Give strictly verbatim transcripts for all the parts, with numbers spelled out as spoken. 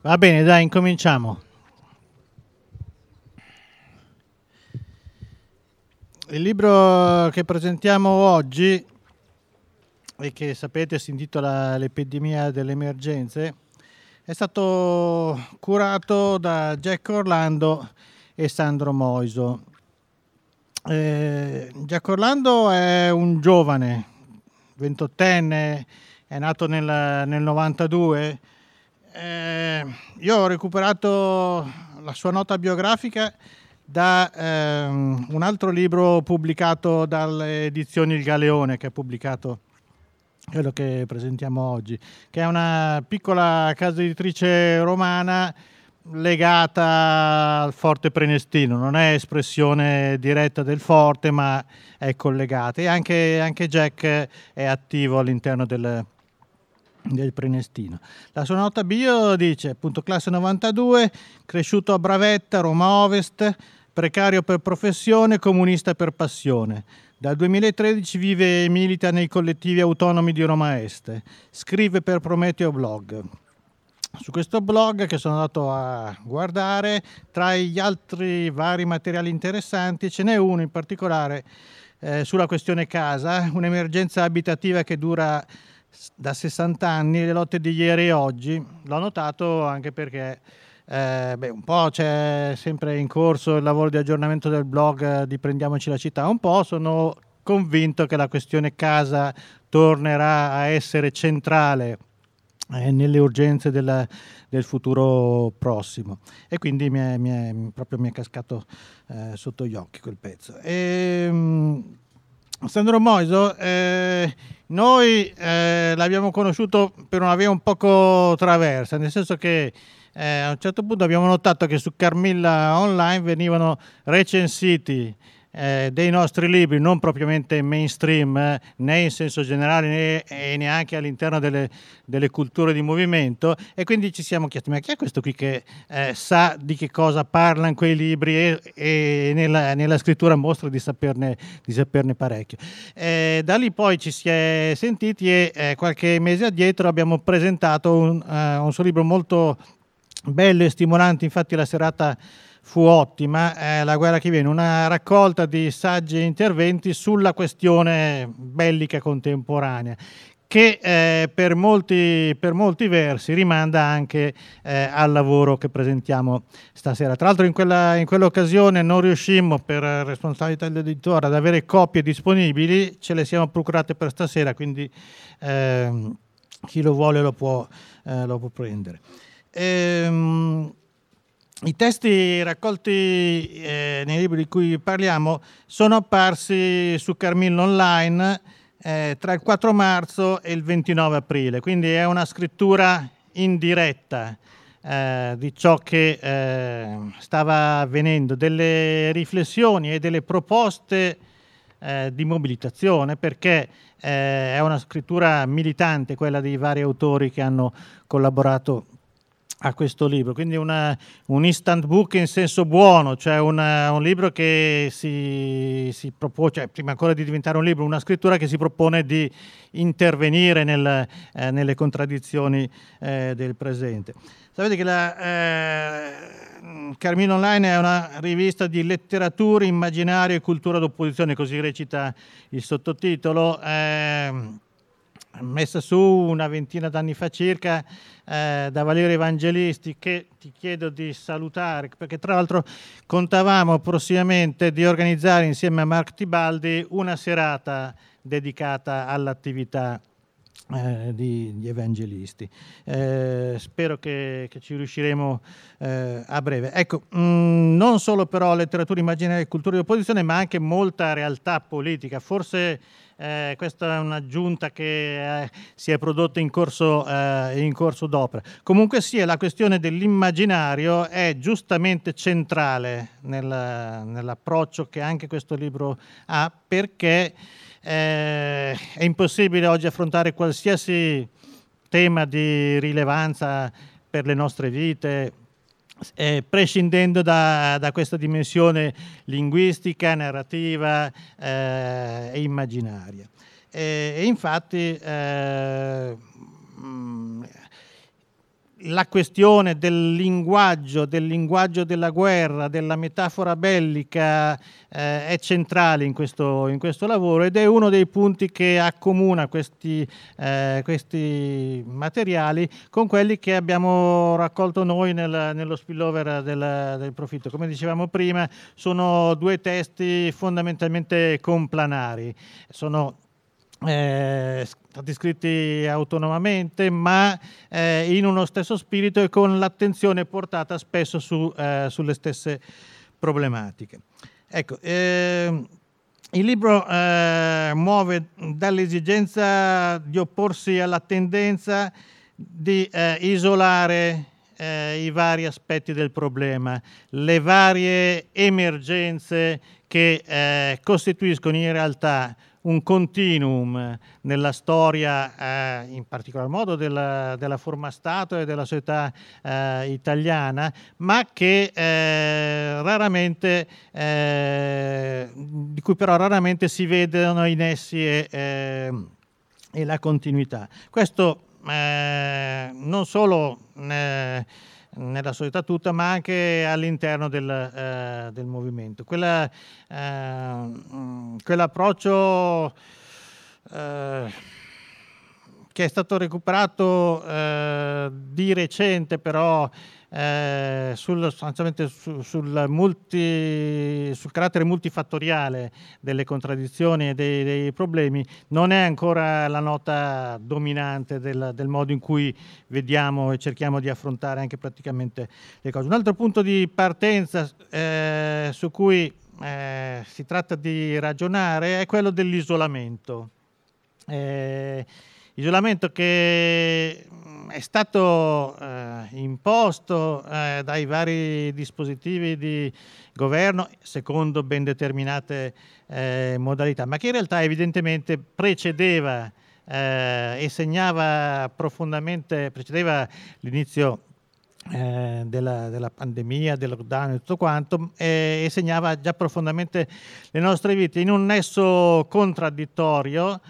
Va bene, dai, incominciamo. Il libro che presentiamo oggi, e che sapete si intitola L'epidemia delle emergenze, è stato curato da Jack Orlando e Sandro Moiso. Eh, Jack Orlando è un giovane, ventottenne, è nato nel, nel novantadue. Eh, io ho recuperato la sua nota biografica da ehm, un altro libro pubblicato dalle edizioni Il Galeone, che ha pubblicato quello che presentiamo oggi, che è una piccola casa editrice romana legata al Forte Prenestino. Non è espressione diretta del Forte, ma è collegata. E anche, anche Jack è attivo all'interno del, del Prenestino. La sua nota bio dice, appunto, classe novantadue, cresciuto a Bravetta, Roma Ovest, precario per professione, comunista per passione. Dal duemilatredici vive e milita nei collettivi autonomi di Roma Est. Scrive per Prometeo Blog. Su questo blog, che sono andato a guardare, tra gli altri vari materiali interessanti, ce n'è uno in particolare eh, sulla questione casa, un'emergenza abitativa che dura da sessanta anni, le lotte di ieri e oggi. L'ho notato anche perché eh, beh, un po' c'è sempre in corso il lavoro di aggiornamento del blog di Prendiamoci la città, un po' sono convinto che la questione casa tornerà a essere centrale eh, nelle urgenze della, del futuro prossimo, e quindi mi è, mi è, proprio mi è cascato eh, sotto gli occhi quel pezzo. E, mh, Sandro Moiso, eh, noi eh, l'abbiamo conosciuto per una via un poco traversa, nel senso che eh, a un certo punto abbiamo notato che su Carmilla Online venivano recensiti eh, dei nostri libri, non propriamente mainstream, eh, né in senso generale né e neanche all'interno delle, delle culture di movimento, e quindi ci siamo chiesti: ma chi è questo qui che eh, sa di che cosa parlano quei libri e, e nella, nella scrittura mostra di saperne, di saperne parecchio. Eh, da lì poi ci si è sentiti e eh, qualche mese addietro abbiamo presentato un, uh, un suo libro molto bello e stimolante. Infatti la serata fu ottima, eh, La guerra che viene, una raccolta di saggi e interventi sulla questione bellica contemporanea, che eh, per, molti, per molti versi rimanda anche eh, al lavoro che presentiamo stasera. Tra l'altro in, quella, in quell'occasione non riuscimmo, per responsabilità dell'editore, ad avere copie disponibili, ce le siamo procurate per stasera, quindi eh, chi lo vuole lo può, eh, lo può prendere. Ehm, I testi raccolti eh, nei libri di cui parliamo sono apparsi su Carmilla Online eh, tra il quattro marzo e il ventinove aprile, quindi è una scrittura in diretta eh, di ciò che eh, stava avvenendo, delle riflessioni e delle proposte eh, di mobilitazione, perché eh, è una scrittura militante, quella dei vari autori che hanno collaborato a questo libro, quindi una, un instant book in senso buono, cioè una, un libro che si, si propone, cioè prima ancora di diventare un libro, una scrittura che si propone di intervenire nel, eh, nelle contraddizioni eh, del presente. Sapete che la eh, Carmilla Online è una rivista di letteratura, immaginario e cultura d'opposizione, così recita il sottotitolo, eh, messa su una ventina d'anni fa circa eh, da Valerio Evangelisti, che ti chiedo di salutare, perché tra l'altro contavamo prossimamente di organizzare insieme a Mark Tibaldi una serata dedicata all'attività eh, di, di Evangelisti. Eh, spero che, che ci riusciremo eh, a breve. Ecco, mh, non solo però letteratura, immaginaria e cultura di opposizione, ma anche molta realtà politica. Forse Eh, questa è un'aggiunta che eh, si è prodotta in corso, eh, in corso d'opera. Comunque sia, la questione dell'immaginario è giustamente centrale nel, nell'approccio che anche questo libro ha, perché eh, è impossibile oggi affrontare qualsiasi tema di rilevanza per le nostre vite Eh, prescindendo da, da questa dimensione linguistica, narrativa eh, e immaginaria. E, e infatti eh, mh, la questione del linguaggio, del linguaggio della guerra, della metafora bellica eh, è centrale in questo, in questo lavoro, ed è uno dei punti che accomuna questi, eh, questi materiali con quelli che abbiamo raccolto noi nel, nello spillover del, del profitto. Come dicevamo prima, sono due testi fondamentalmente complanari, sono Eh, stati scritti autonomamente, ma eh, in uno stesso spirito e con l'attenzione portata spesso su, eh, sulle stesse problematiche. Ecco, eh, il libro eh, muove dall'esigenza di opporsi alla tendenza di eh, isolare eh, i vari aspetti del problema, le varie emergenze che eh, costituiscono in realtà un continuum nella storia, eh, in particolar modo della, della forma Stato e della società eh, italiana, ma che eh, raramente, eh, di cui però raramente si vedono i nessi e, eh, e la continuità. Questo eh, non solo eh, nella società tutta, ma anche all'interno del, eh, del movimento. Quella, eh, quell'approccio eh, che è stato recuperato eh, di recente, però eh, sul, sostanzialmente su, sul, multi, sul carattere multifattoriale delle contraddizioni e dei, dei problemi, non è ancora la nota dominante del, del modo in cui vediamo e cerchiamo di affrontare anche praticamente le cose. Un altro punto di partenza eh, su cui eh, si tratta di ragionare è quello dell'isolamento. Eh, isolamento che è stato eh, imposto eh, dai vari dispositivi di governo secondo ben determinate eh, modalità, ma che in realtà evidentemente precedeva eh, e segnava profondamente, precedeva l'inizio eh, della, della pandemia, del lockdown e tutto quanto, eh, e segnava già profondamente le nostre vite in un nesso contraddittorio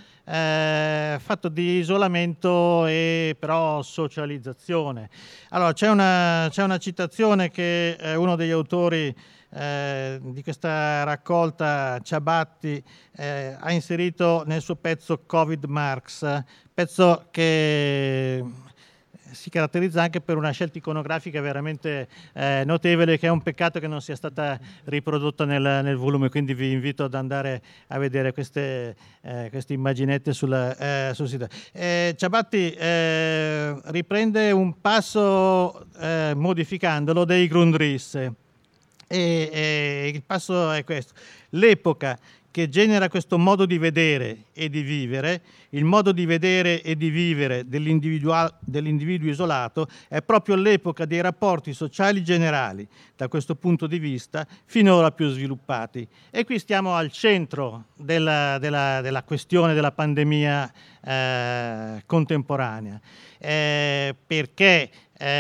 Eh, fatto di isolamento e però socializzazione. Allora, c'è una, c'è una citazione che eh, uno degli autori eh, di questa raccolta, Ciabatti, eh, ha inserito nel suo pezzo Covid Marks, pezzo che si caratterizza anche per una scelta iconografica veramente eh, notevole, che è un peccato che non sia stata riprodotta nel, nel volume, quindi vi invito ad andare a vedere queste, eh, queste immaginette sul, eh, sul sito. Eh, Ciabatti eh, riprende un passo eh, modificandolo dei Grundrisse e, e il passo è questo: l'epoca che genera questo modo di vedere e di vivere, il modo di vedere e di vivere dell'individuo isolato, è proprio l'epoca dei rapporti sociali generali, da questo punto di vista, finora più sviluppati. E qui stiamo al centro della, della, della questione della pandemia eh, contemporanea, eh, perché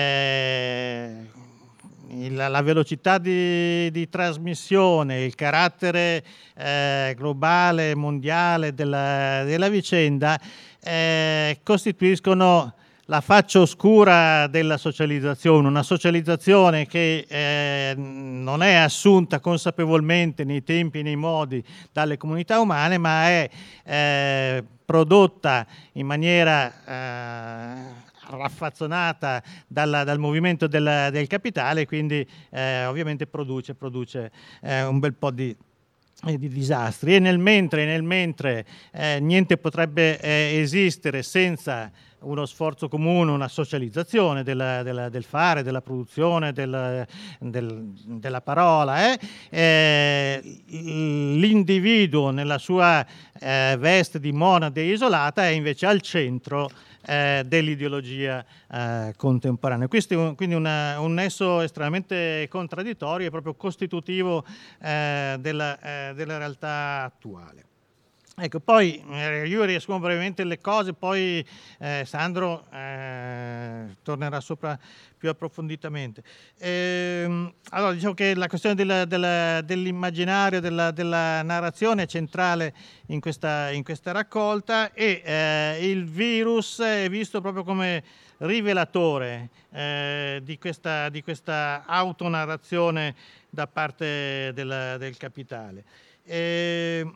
eh, La, la velocità di, di trasmissione, il carattere eh, globale, mondiale della, della vicenda eh, costituiscono la faccia oscura della socializzazione, una socializzazione che eh, non è assunta consapevolmente nei tempi e nei modi dalle comunità umane, ma è eh, prodotta in maniera eh, raffazzonata dalla, dal movimento del, del capitale, quindi eh, ovviamente produce, produce eh, un bel po' di, eh, di disastri. E nel mentre, nel mentre eh, niente potrebbe eh, esistere senza uno sforzo comune, una socializzazione della, della, del fare, della produzione, del, del, della parola. Eh? Eh, l'individuo nella sua eh, veste di monade isolata è invece al centro eh, dell'ideologia eh, contemporanea. Questo è un, quindi una, un nesso estremamente contraddittorio e proprio costitutivo eh, della, eh, della realtà attuale. Ecco, poi eh, io riassumo brevemente le cose, poi eh, Sandro eh, tornerà sopra più approfonditamente. Ehm, allora, diciamo che la questione della, della, dell'immaginario, della, della narrazione è centrale in questa, in questa raccolta, e eh, il virus è visto proprio come rivelatore eh, di questa, di questa autonarrazione da parte del, del capitale. E,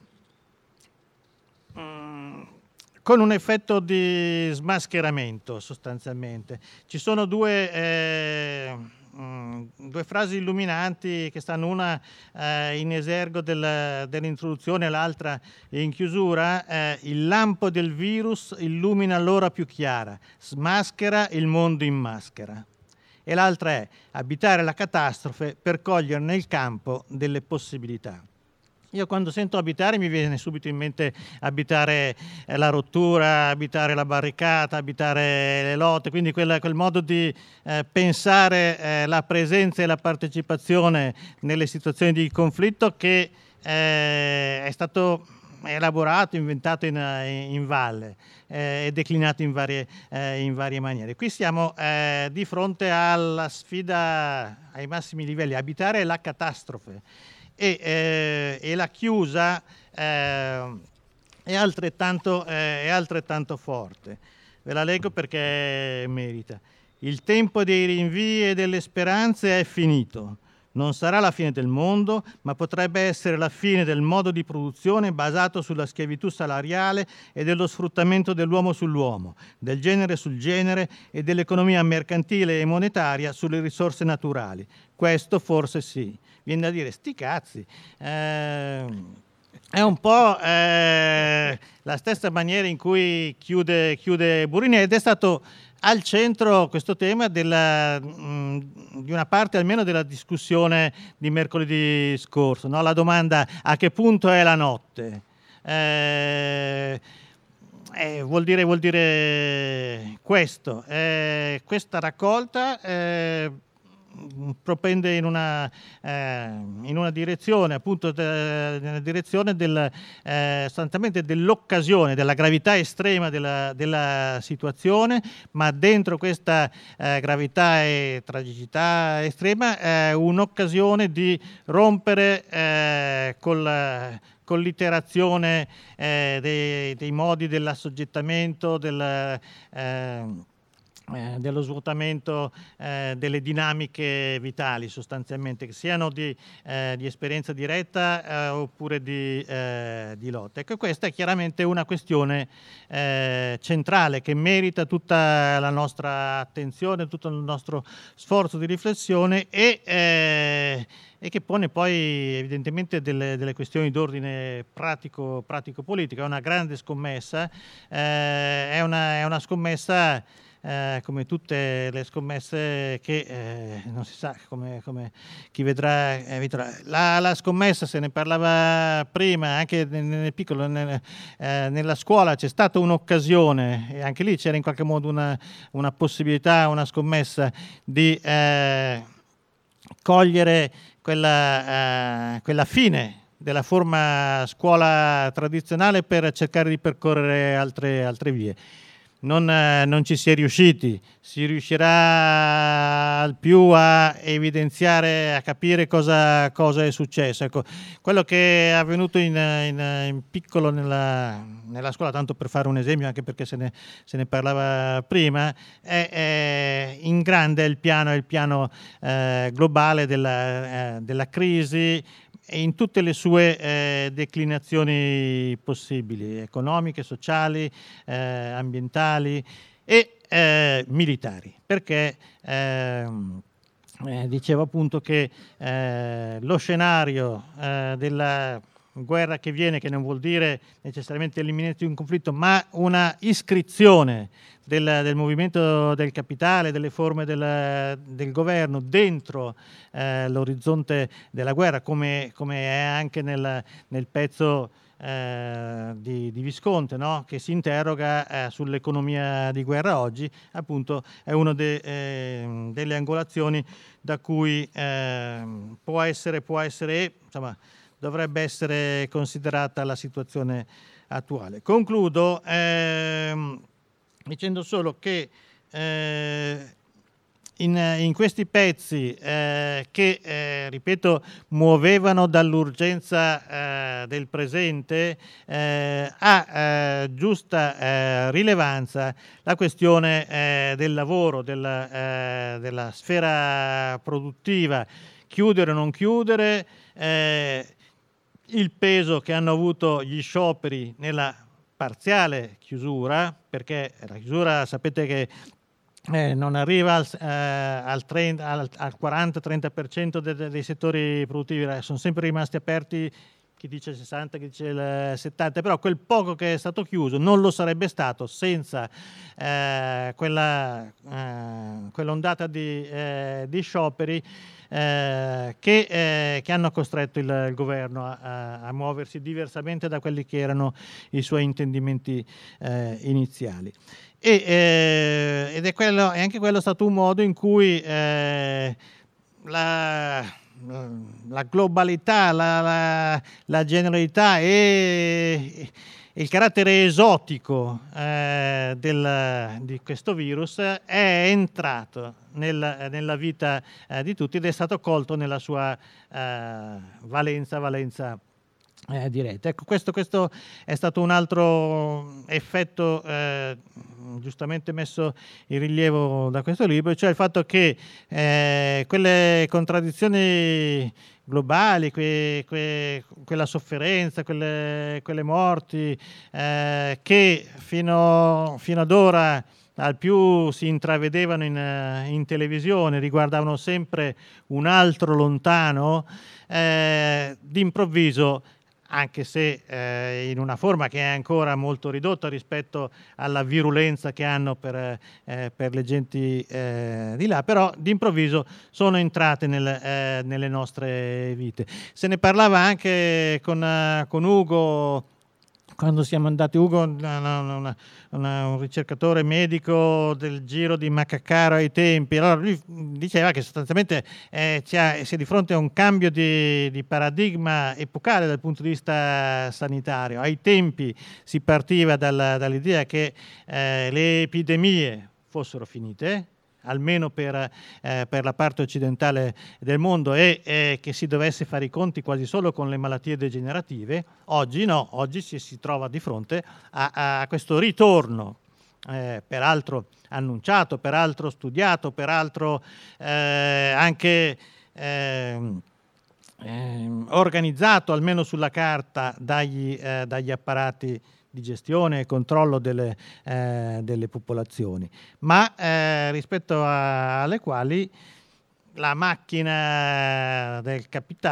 con un effetto di smascheramento sostanzialmente. Ci sono due, eh, mh, due frasi illuminanti che stanno una eh, in esergo del, dell'introduzione e l'altra in chiusura. Eh, il lampo del virus illumina l'ora più chiara, smaschera il mondo in maschera. E l'altra è abitare la catastrofe per coglierne il campo delle possibilità. Io quando sento abitare mi viene subito in mente abitare eh, la rottura, abitare la barricata, abitare le lotte, quindi quel, quel modo di eh, pensare eh, la presenza e la partecipazione nelle situazioni di conflitto che eh, è stato elaborato, inventato in, in valle eh, e declinato in varie, eh, in varie maniere. Qui siamo eh, di fronte alla sfida ai massimi livelli, abitare la catastrofe. E, eh, e la chiusa eh, è, altrettanto, eh, è altrettanto forte. Ve la leggo perché merita. Il tempo dei rinvii e delle speranze è finito. Non sarà la fine del mondo, ma potrebbe essere la fine del modo di produzione basato sulla schiavitù salariale e dello sfruttamento dell'uomo sull'uomo, del genere sul genere e dell'economia mercantile e monetaria sulle risorse naturali. Questo forse sì. Viene da dire, sti cazzi. Eh, è un po' eh, la stessa maniera in cui chiude, chiude Burini, ed è stato al centro questo tema della, mh, di una parte almeno della discussione di mercoledì scorso, no? La domanda: a che punto è la notte? Eh, eh, vuol dire, vuol dire questo. Eh, questa raccolta eh, propende in una, eh, in una direzione, appunto de, nella direzione del, eh, sostanzialmente dell'occasione, della gravità estrema della, della situazione, ma dentro questa eh, gravità e tragicità estrema eh, un'occasione di rompere eh, col con l'iterazione eh, dei, dei modi dell'assoggettamento, del, eh, eh, dello svuotamento eh, delle dinamiche vitali, sostanzialmente, che siano di, eh, di esperienza diretta eh, oppure di, eh, di lotta. Ecco, questa è chiaramente una questione eh, centrale che merita tutta la nostra attenzione, tutto il nostro sforzo di riflessione e eh, e che pone poi evidentemente delle, delle questioni d'ordine pratico, pratico-politico. È una grande scommessa, eh, è, una, è una scommessa eh, come tutte le scommesse che eh, non si sa come, come chi vedrà, eh, vedrà. La, la scommessa, se ne parlava prima, anche nel, nel piccolo, nel, eh, nella scuola c'è stata un'occasione, e anche lì c'era in qualche modo una, una possibilità, una scommessa di eh, cogliere Quella, eh, quella fine della forma scuola tradizionale per cercare di percorrere altre, altre vie. Non, eh, non ci si è riusciti, si riuscirà al più a evidenziare, a capire cosa, cosa è successo. Ecco, quello che è avvenuto in, in, in piccolo nella, nella scuola, tanto per fare un esempio, anche perché se ne, se ne parlava prima, è, è in grande il piano, è il piano eh, globale della, eh, della crisi, in tutte le sue eh, declinazioni possibili, economiche, sociali, eh, ambientali e eh, militari, perché eh, eh, dicevo appunto che eh, lo scenario eh, della guerra che viene, che non vuol dire necessariamente l'imminenza di un conflitto, ma una iscrizione del, del movimento del capitale, delle forme del, del governo dentro eh, l'orizzonte della guerra, come, come è anche nel, nel pezzo eh, di, di Visconti, no? Che si interroga eh, sull'economia di guerra oggi, appunto è una de, eh, delle angolazioni da cui eh, può essere, può essere insomma, dovrebbe essere considerata la situazione attuale. Concludo ehm, dicendo solo che eh, In, in questi pezzi eh, che, eh, ripeto, muovevano dall'urgenza eh, del presente, eh, ha eh, giusta eh, rilevanza la questione eh, del lavoro, del, eh, della sfera produttiva, chiudere o non chiudere, eh, il peso che hanno avuto gli scioperi nella parziale chiusura, perché la chiusura sapete che Eh, non arriva al, eh, al, al, al quaranta trenta per cento de, de, dei settori produttivi, sono sempre rimasti aperti, chi dice il sessanta, chi dice il settanta, però quel poco che è stato chiuso non lo sarebbe stato senza eh, quella, eh, quell'ondata di, eh, di scioperi eh, che, eh, che hanno costretto il, il governo a, a, a muoversi diversamente da quelli che erano i suoi intendimenti eh, iniziali. E, eh, ed è, quello, è anche quello stato un modo in cui eh, la, la globalità, la, la, la generalità e, e il carattere esotico eh, del, di questo virus è entrato nel, nella vita eh, di tutti ed è stato colto nella sua eh, valenza, valenza Eh, diretta. Ecco, questo, questo è stato un altro effetto eh, giustamente messo in rilievo da questo libro, cioè il fatto che eh, quelle contraddizioni globali, que, que, quella sofferenza, quelle, quelle morti eh, che fino, fino ad ora al più si intravedevano in, in televisione, riguardavano sempre un altro lontano, eh, d'improvviso, anche se eh, in una forma che è ancora molto ridotta rispetto alla virulenza che hanno per, eh, per le genti eh, di là, però d'improvviso sono entrate nel, eh, nelle nostre vite. Se ne parlava anche con, uh, con Ugo, quando siamo andati, Ugo, una, una, una, un ricercatore medico del Giro di Macacaro ai tempi, allora lui diceva che sostanzialmente eh, si è di fronte a un cambio di, di paradigma epocale dal punto di vista sanitario. Ai tempi si partiva dalla, dall'idea che eh, le epidemie fossero finite, almeno per, eh, per la parte occidentale del mondo, e eh, che si dovesse fare i conti quasi solo con le malattie degenerative. Oggi no, oggi si, si trova di fronte a, a questo ritorno, eh, peraltro annunciato, peraltro studiato, peraltro eh, anche eh, eh, organizzato, almeno sulla carta, dagli, eh, dagli apparati di gestione e controllo delle, eh, delle popolazioni, ma eh, rispetto a, alle quali la macchina del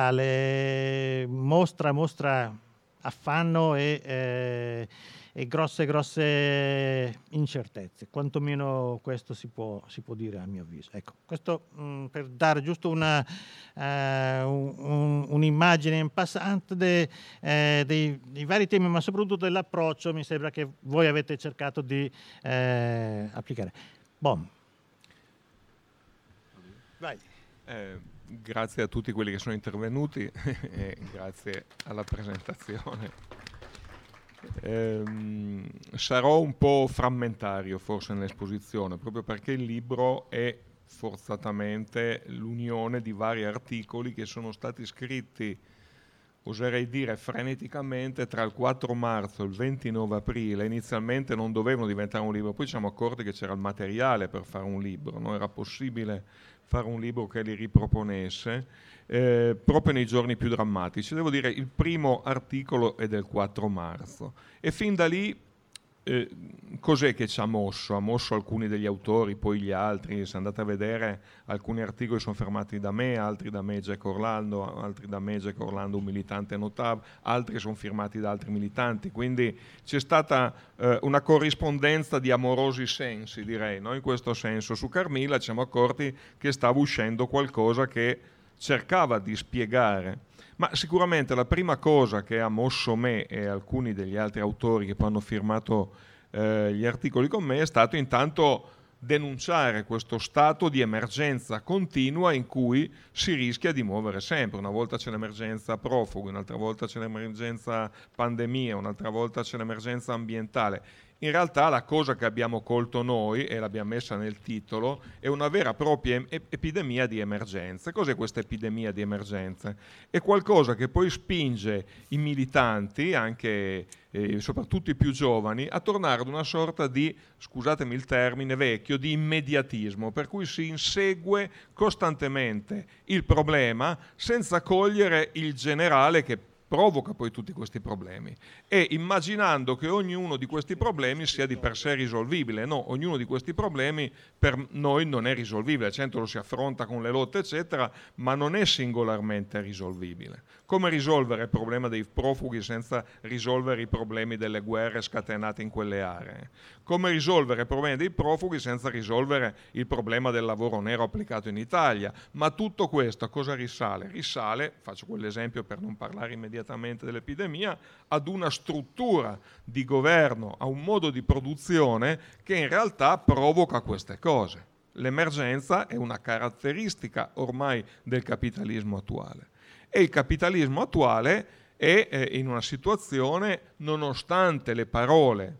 capitale mostra, mostra affanno e, eh, e grosse grosse incertezze, quantomeno questo si può, si può dire a mio avviso. Ecco, questo mh, per dare giusto una, uh, un, un'immagine in passante de, eh, dei, dei vari temi, ma soprattutto dell'approccio mi sembra che voi avete cercato di eh, applicare. Bon. Vai. Eh, grazie a tutti quelli che sono intervenuti e grazie alla presentazione. Eh, sarò un po' frammentario forse nell'esposizione, proprio perché il libro è forzatamente l'unione di vari articoli che sono stati scritti, oserei dire freneticamente, tra il quattro marzo e il ventinove aprile. Inizialmente non dovevano diventare un libro, poi ci siamo accorti che c'era il materiale per fare un libro, non era possibile fare un libro che li riproponesse, eh, proprio nei giorni più drammatici. Devo dire, il primo articolo è del quattro marzo e fin da lì eh, cos'è che ci ha mosso? Ha mosso alcuni degli autori, poi gli altri. Se andate a vedere, alcuni articoli sono fermati da me, altri da me Jack Orlando, altri da me Jack Orlando, un militante notav, altri sono firmati da altri militanti, quindi c'è stata eh, una corrispondenza di amorosi sensi, direi, no? In questo senso. Su Carmilla ci siamo accorti che stava uscendo qualcosa che cercava di spiegare. Ma sicuramente la prima cosa che ha mosso me e alcuni degli altri autori che poi hanno firmato eh, gli articoli con me è stato intanto denunciare questo stato di emergenza continua in cui si rischia di muovere sempre. Una volta c'è l'emergenza profughi, un'altra volta c'è l'emergenza pandemia, un'altra volta c'è l'emergenza ambientale. In realtà la cosa che abbiamo colto noi, e l'abbiamo messa nel titolo, è una vera e propria epidemia di emergenze. Cos'è questa epidemia di emergenze? È qualcosa che poi spinge i militanti, anche eh, soprattutto i più giovani, a tornare ad una sorta di, scusatemi il termine vecchio, di immediatismo, per cui si insegue costantemente il problema senza cogliere il generale che provoca poi tutti questi problemi, e immaginando che ognuno di questi problemi sia di per sé risolvibile. No, ognuno di questi problemi per noi non è risolvibile, certo lo si affronta con le lotte eccetera, ma non è singolarmente risolvibile. Come risolvere il problema dei profughi senza risolvere i problemi delle guerre scatenate in quelle aree? Come risolvere il problema dei profughi senza risolvere il problema del lavoro nero applicato in Italia? Ma tutto questo a cosa risale? Risale, faccio quell'esempio per non parlare immediatamente dell'epidemia, ad una struttura di governo, a un modo di produzione che in realtà provoca queste cose. L'emergenza è una caratteristica ormai del capitalismo attuale, e il capitalismo attuale è eh, in una situazione, nonostante le parole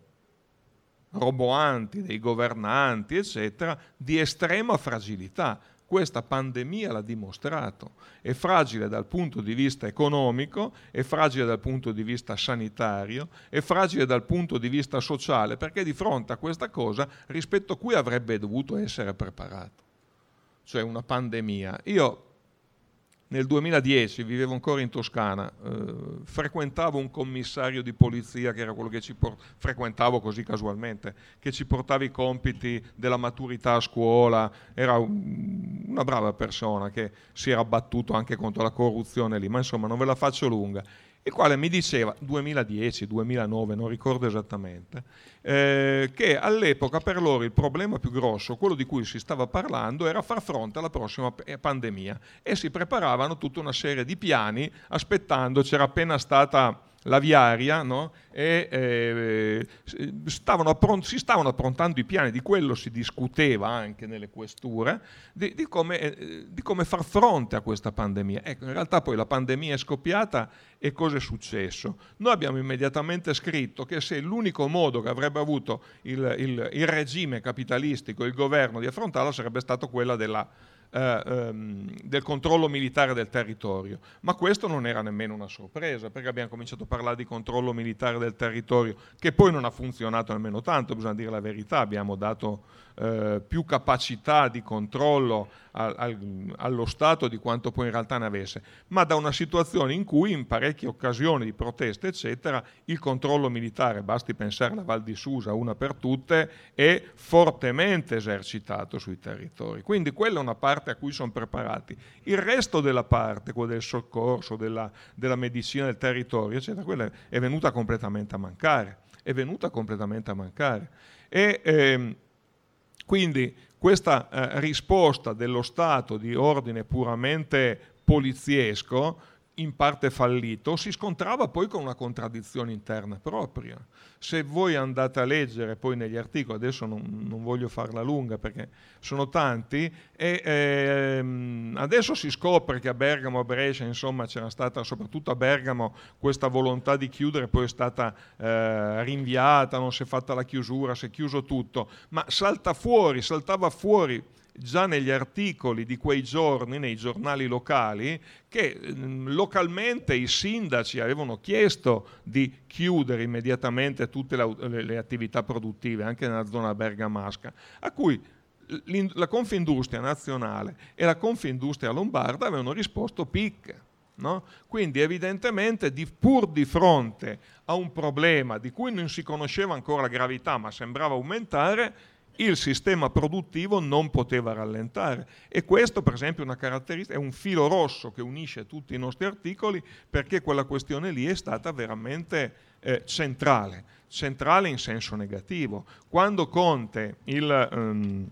roboanti dei governanti eccetera, di estrema fragilità. Questa pandemia l'ha dimostrato, è fragile dal punto di vista economico, è fragile dal punto di vista sanitario, è fragile dal punto di vista sociale, perché di fronte a questa cosa rispetto a cui avrebbe dovuto essere preparato, cioè una pandemia. Io nel duemiladieci vivevo ancora in Toscana, eh, frequentavo un commissario di polizia che era quello che ci port- frequentavo così casualmente, che ci portava i compiti della maturità a scuola, era un, una brava persona che si era battuto anche contro la corruzione lì, ma insomma non ve la faccio lunga, il quale mi diceva, duemiladieci duemilanove, non ricordo esattamente, eh, che all'epoca per loro il problema più grosso, quello di cui si stava parlando, era far fronte alla prossima pandemia, e si preparavano tutta una serie di piani aspettando, c'era appena stata l'aviaria, no? E eh, stavano appron- si stavano approntando i piani, di quello si discuteva anche nelle questure, di, di, come, eh, di come far fronte a questa pandemia. Ecco, in realtà poi la pandemia è scoppiata, e cosa è successo? Noi abbiamo immediatamente scritto che se l'unico modo che avrebbe avuto il, il, il regime capitalistico, il governo, di affrontarla sarebbe stato quella della Eh, ehm, del controllo militare del territorio, ma questo non era nemmeno una sorpresa, perché abbiamo cominciato a parlare di controllo militare del territorio, che poi non ha funzionato nemmeno tanto, bisogna dire la verità. Abbiamo dato eh, più capacità di controllo al, al, allo Stato di quanto poi in realtà ne avesse, ma da una situazione in cui in parecchie occasioni di proteste eccetera il controllo militare, basti pensare alla Val di Susa una per tutte, è fortemente esercitato sui territori, quindi quella è una parte a cui sono preparati. Il resto della parte, quella del soccorso, della, della medicina del territorio eccetera, quella è venuta completamente a mancare, è venuta completamente a mancare e ehm, quindi questa eh, risposta dello Stato di ordine puramente poliziesco, in parte fallito, si scontrava poi con una contraddizione interna propria. Se voi andate a leggere poi negli articoli, adesso non, non voglio farla lunga perché sono tanti, e ehm, adesso si scopre che a Bergamo, a Brescia, insomma c'era stata, soprattutto a Bergamo, questa volontà di chiudere, poi è stata eh, rinviata, non si è fatta la chiusura, si è chiuso tutto, ma salta fuori, saltava fuori già negli articoli di quei giorni nei giornali locali che mh, localmente i sindaci avevano chiesto di chiudere immediatamente tutte le, le, le attività produttive anche nella zona bergamasca, a cui la Confindustria nazionale e la Confindustria lombarda avevano risposto picche. No? Quindi evidentemente di, pur di fronte a un problema di cui non si conosceva ancora la gravità ma sembrava aumentare, il sistema produttivo non poteva rallentare, e questo per esempio è una caratteristica, è un filo rosso che unisce tutti i nostri articoli, perché quella questione lì è stata veramente eh, centrale, centrale in senso negativo. Quando Conte il, um,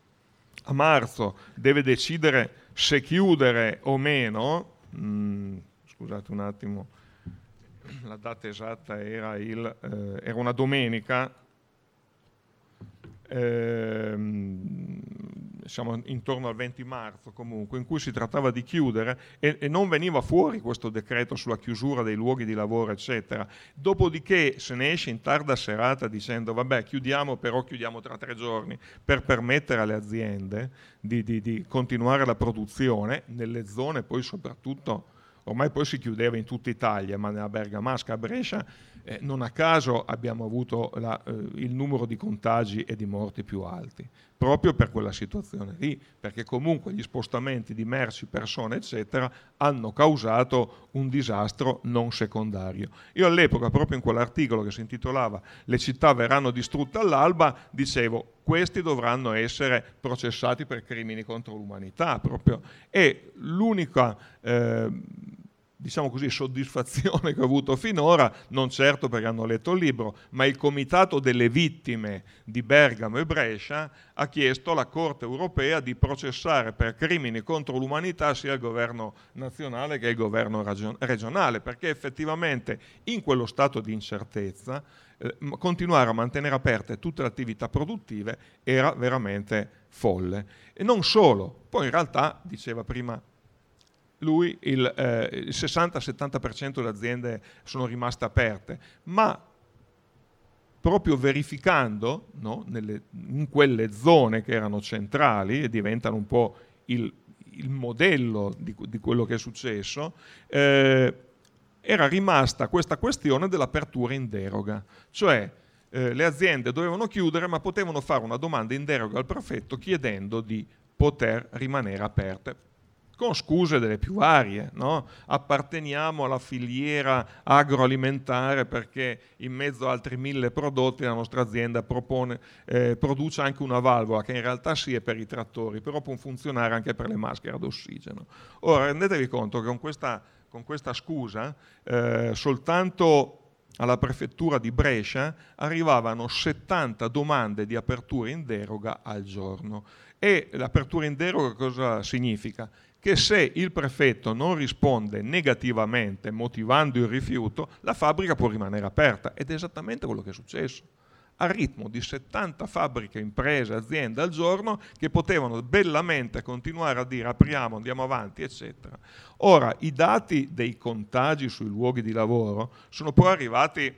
a marzo deve decidere se chiudere o meno, mh, scusate un attimo, la data esatta era, il, eh, era una domenica, ehm, siamo intorno al venti marzo comunque, in cui si trattava di chiudere e, e non veniva fuori questo decreto sulla chiusura dei luoghi di lavoro eccetera, dopodiché se ne esce in tarda serata dicendo vabbè chiudiamo, però chiudiamo tra tre giorni per permettere alle aziende di, di, di continuare la produzione nelle zone poi soprattutto. Ormai poi si chiudeva in tutta Italia, ma nella Bergamasca, a Brescia, eh, non a caso abbiamo avuto la, eh, il numero di contagi e di morti più alti, proprio per quella situazione lì, perché comunque gli spostamenti di merci, persone, eccetera, hanno causato un disastro non secondario. Io all'epoca, proprio in quell'articolo che si intitolava "Le città verranno distrutte all'alba", dicevo questi dovranno essere processati per crimini contro l'umanità proprio. E l'unica eh, diciamo così soddisfazione che ho avuto finora, non certo perché hanno letto il libro, ma il comitato delle vittime di Bergamo e Brescia ha chiesto alla Corte europea di processare per crimini contro l'umanità sia il governo nazionale che il governo ragion- regionale, perché effettivamente in quello stato di incertezza eh, continuare a mantenere aperte tutte le attività produttive era veramente folle. E non solo, poi in realtà, diceva prima lui, il, eh, il sessanta settanta per cento delle aziende sono rimaste aperte, ma proprio verificando, no, nelle, in quelle zone che erano centrali e diventano un po' il, il modello di, di quello che è successo, eh, era rimasta questa questione dell'apertura in deroga, cioè eh, le aziende dovevano chiudere ma potevano fare una domanda in deroga al prefetto chiedendo di poter rimanere aperte, con scuse delle più varie, no? Apparteniamo alla filiera agroalimentare perché in mezzo a altri mille prodotti la nostra azienda propone, eh, produce anche una valvola che in realtà sì è per i trattori, però può funzionare anche per le maschere d'ossigeno. Ora rendetevi conto che con questa, con questa scusa eh, soltanto alla prefettura di Brescia arrivavano settanta domande di apertura in deroga al giorno. E l'apertura in deroga cosa significa? Che se il prefetto non risponde negativamente motivando il rifiuto, la fabbrica può rimanere aperta, ed è esattamente quello che è successo. Al ritmo di settanta fabbriche, imprese, aziende al giorno che potevano bellamente continuare a dire apriamo, andiamo avanti, eccetera. Ora, i dati dei contagi sui luoghi di lavoro sono poi arrivati,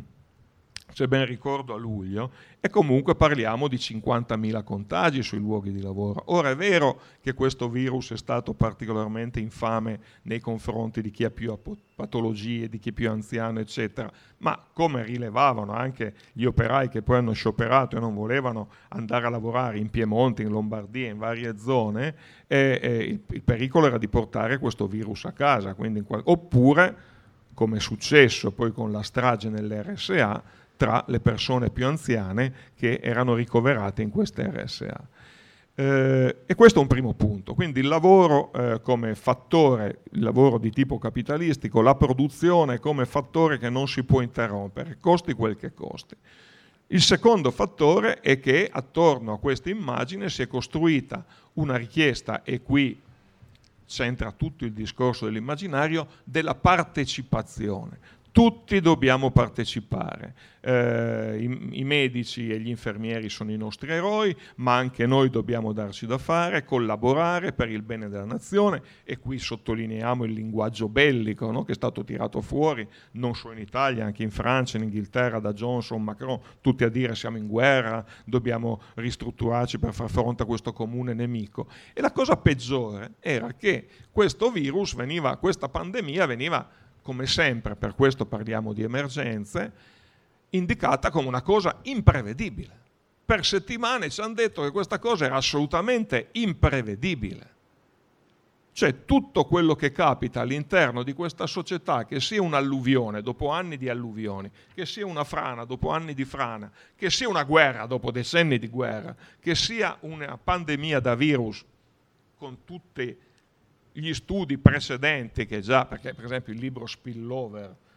se ben ricordo, a luglio, e comunque parliamo di cinquantamila contagi sui luoghi di lavoro. Ora è vero che questo virus è stato particolarmente infame nei confronti di chi ha più patologie, di chi è più anziano, eccetera, ma come rilevavano anche gli operai che poi hanno scioperato e non volevano andare a lavorare in Piemonte, in Lombardia, in varie zone, eh, eh, il, il pericolo era di portare questo virus a casa, quindi in qual- oppure, come è successo poi con la strage nell'R S A, tra le persone più anziane che erano ricoverate in queste R S A. Eh, e questo è un primo punto, quindi il lavoro eh, come fattore, il lavoro di tipo capitalistico, la produzione come fattore che non si può interrompere, costi quel che costi. Il secondo fattore è che attorno a questa immagine si è costruita una richiesta, e qui c'entra tutto il discorso dell'immaginario, della partecipazione. Tutti dobbiamo partecipare, eh, i, i medici e gli infermieri sono i nostri eroi, ma anche noi dobbiamo darci da fare, collaborare per il bene della nazione, e qui sottolineiamo il linguaggio bellico, no? Che è stato tirato fuori non solo in Italia, anche in Francia, in Inghilterra, da Johnson, Macron, tutti a dire siamo in guerra, dobbiamo ristrutturarci per far fronte a questo comune nemico. E la cosa peggiore era che questo virus veniva, questa pandemia veniva, come sempre, per questo parliamo di emergenze, indicata come una cosa imprevedibile. Per settimane ci hanno detto che questa cosa era assolutamente imprevedibile. Cioè tutto quello che capita all'interno di questa società, che sia un'alluvione dopo anni di alluvioni, che sia una frana dopo anni di frana, che sia una guerra dopo decenni di guerra, che sia una pandemia da virus con tutti gli studi precedenti che già, perché per esempio il libro Spillover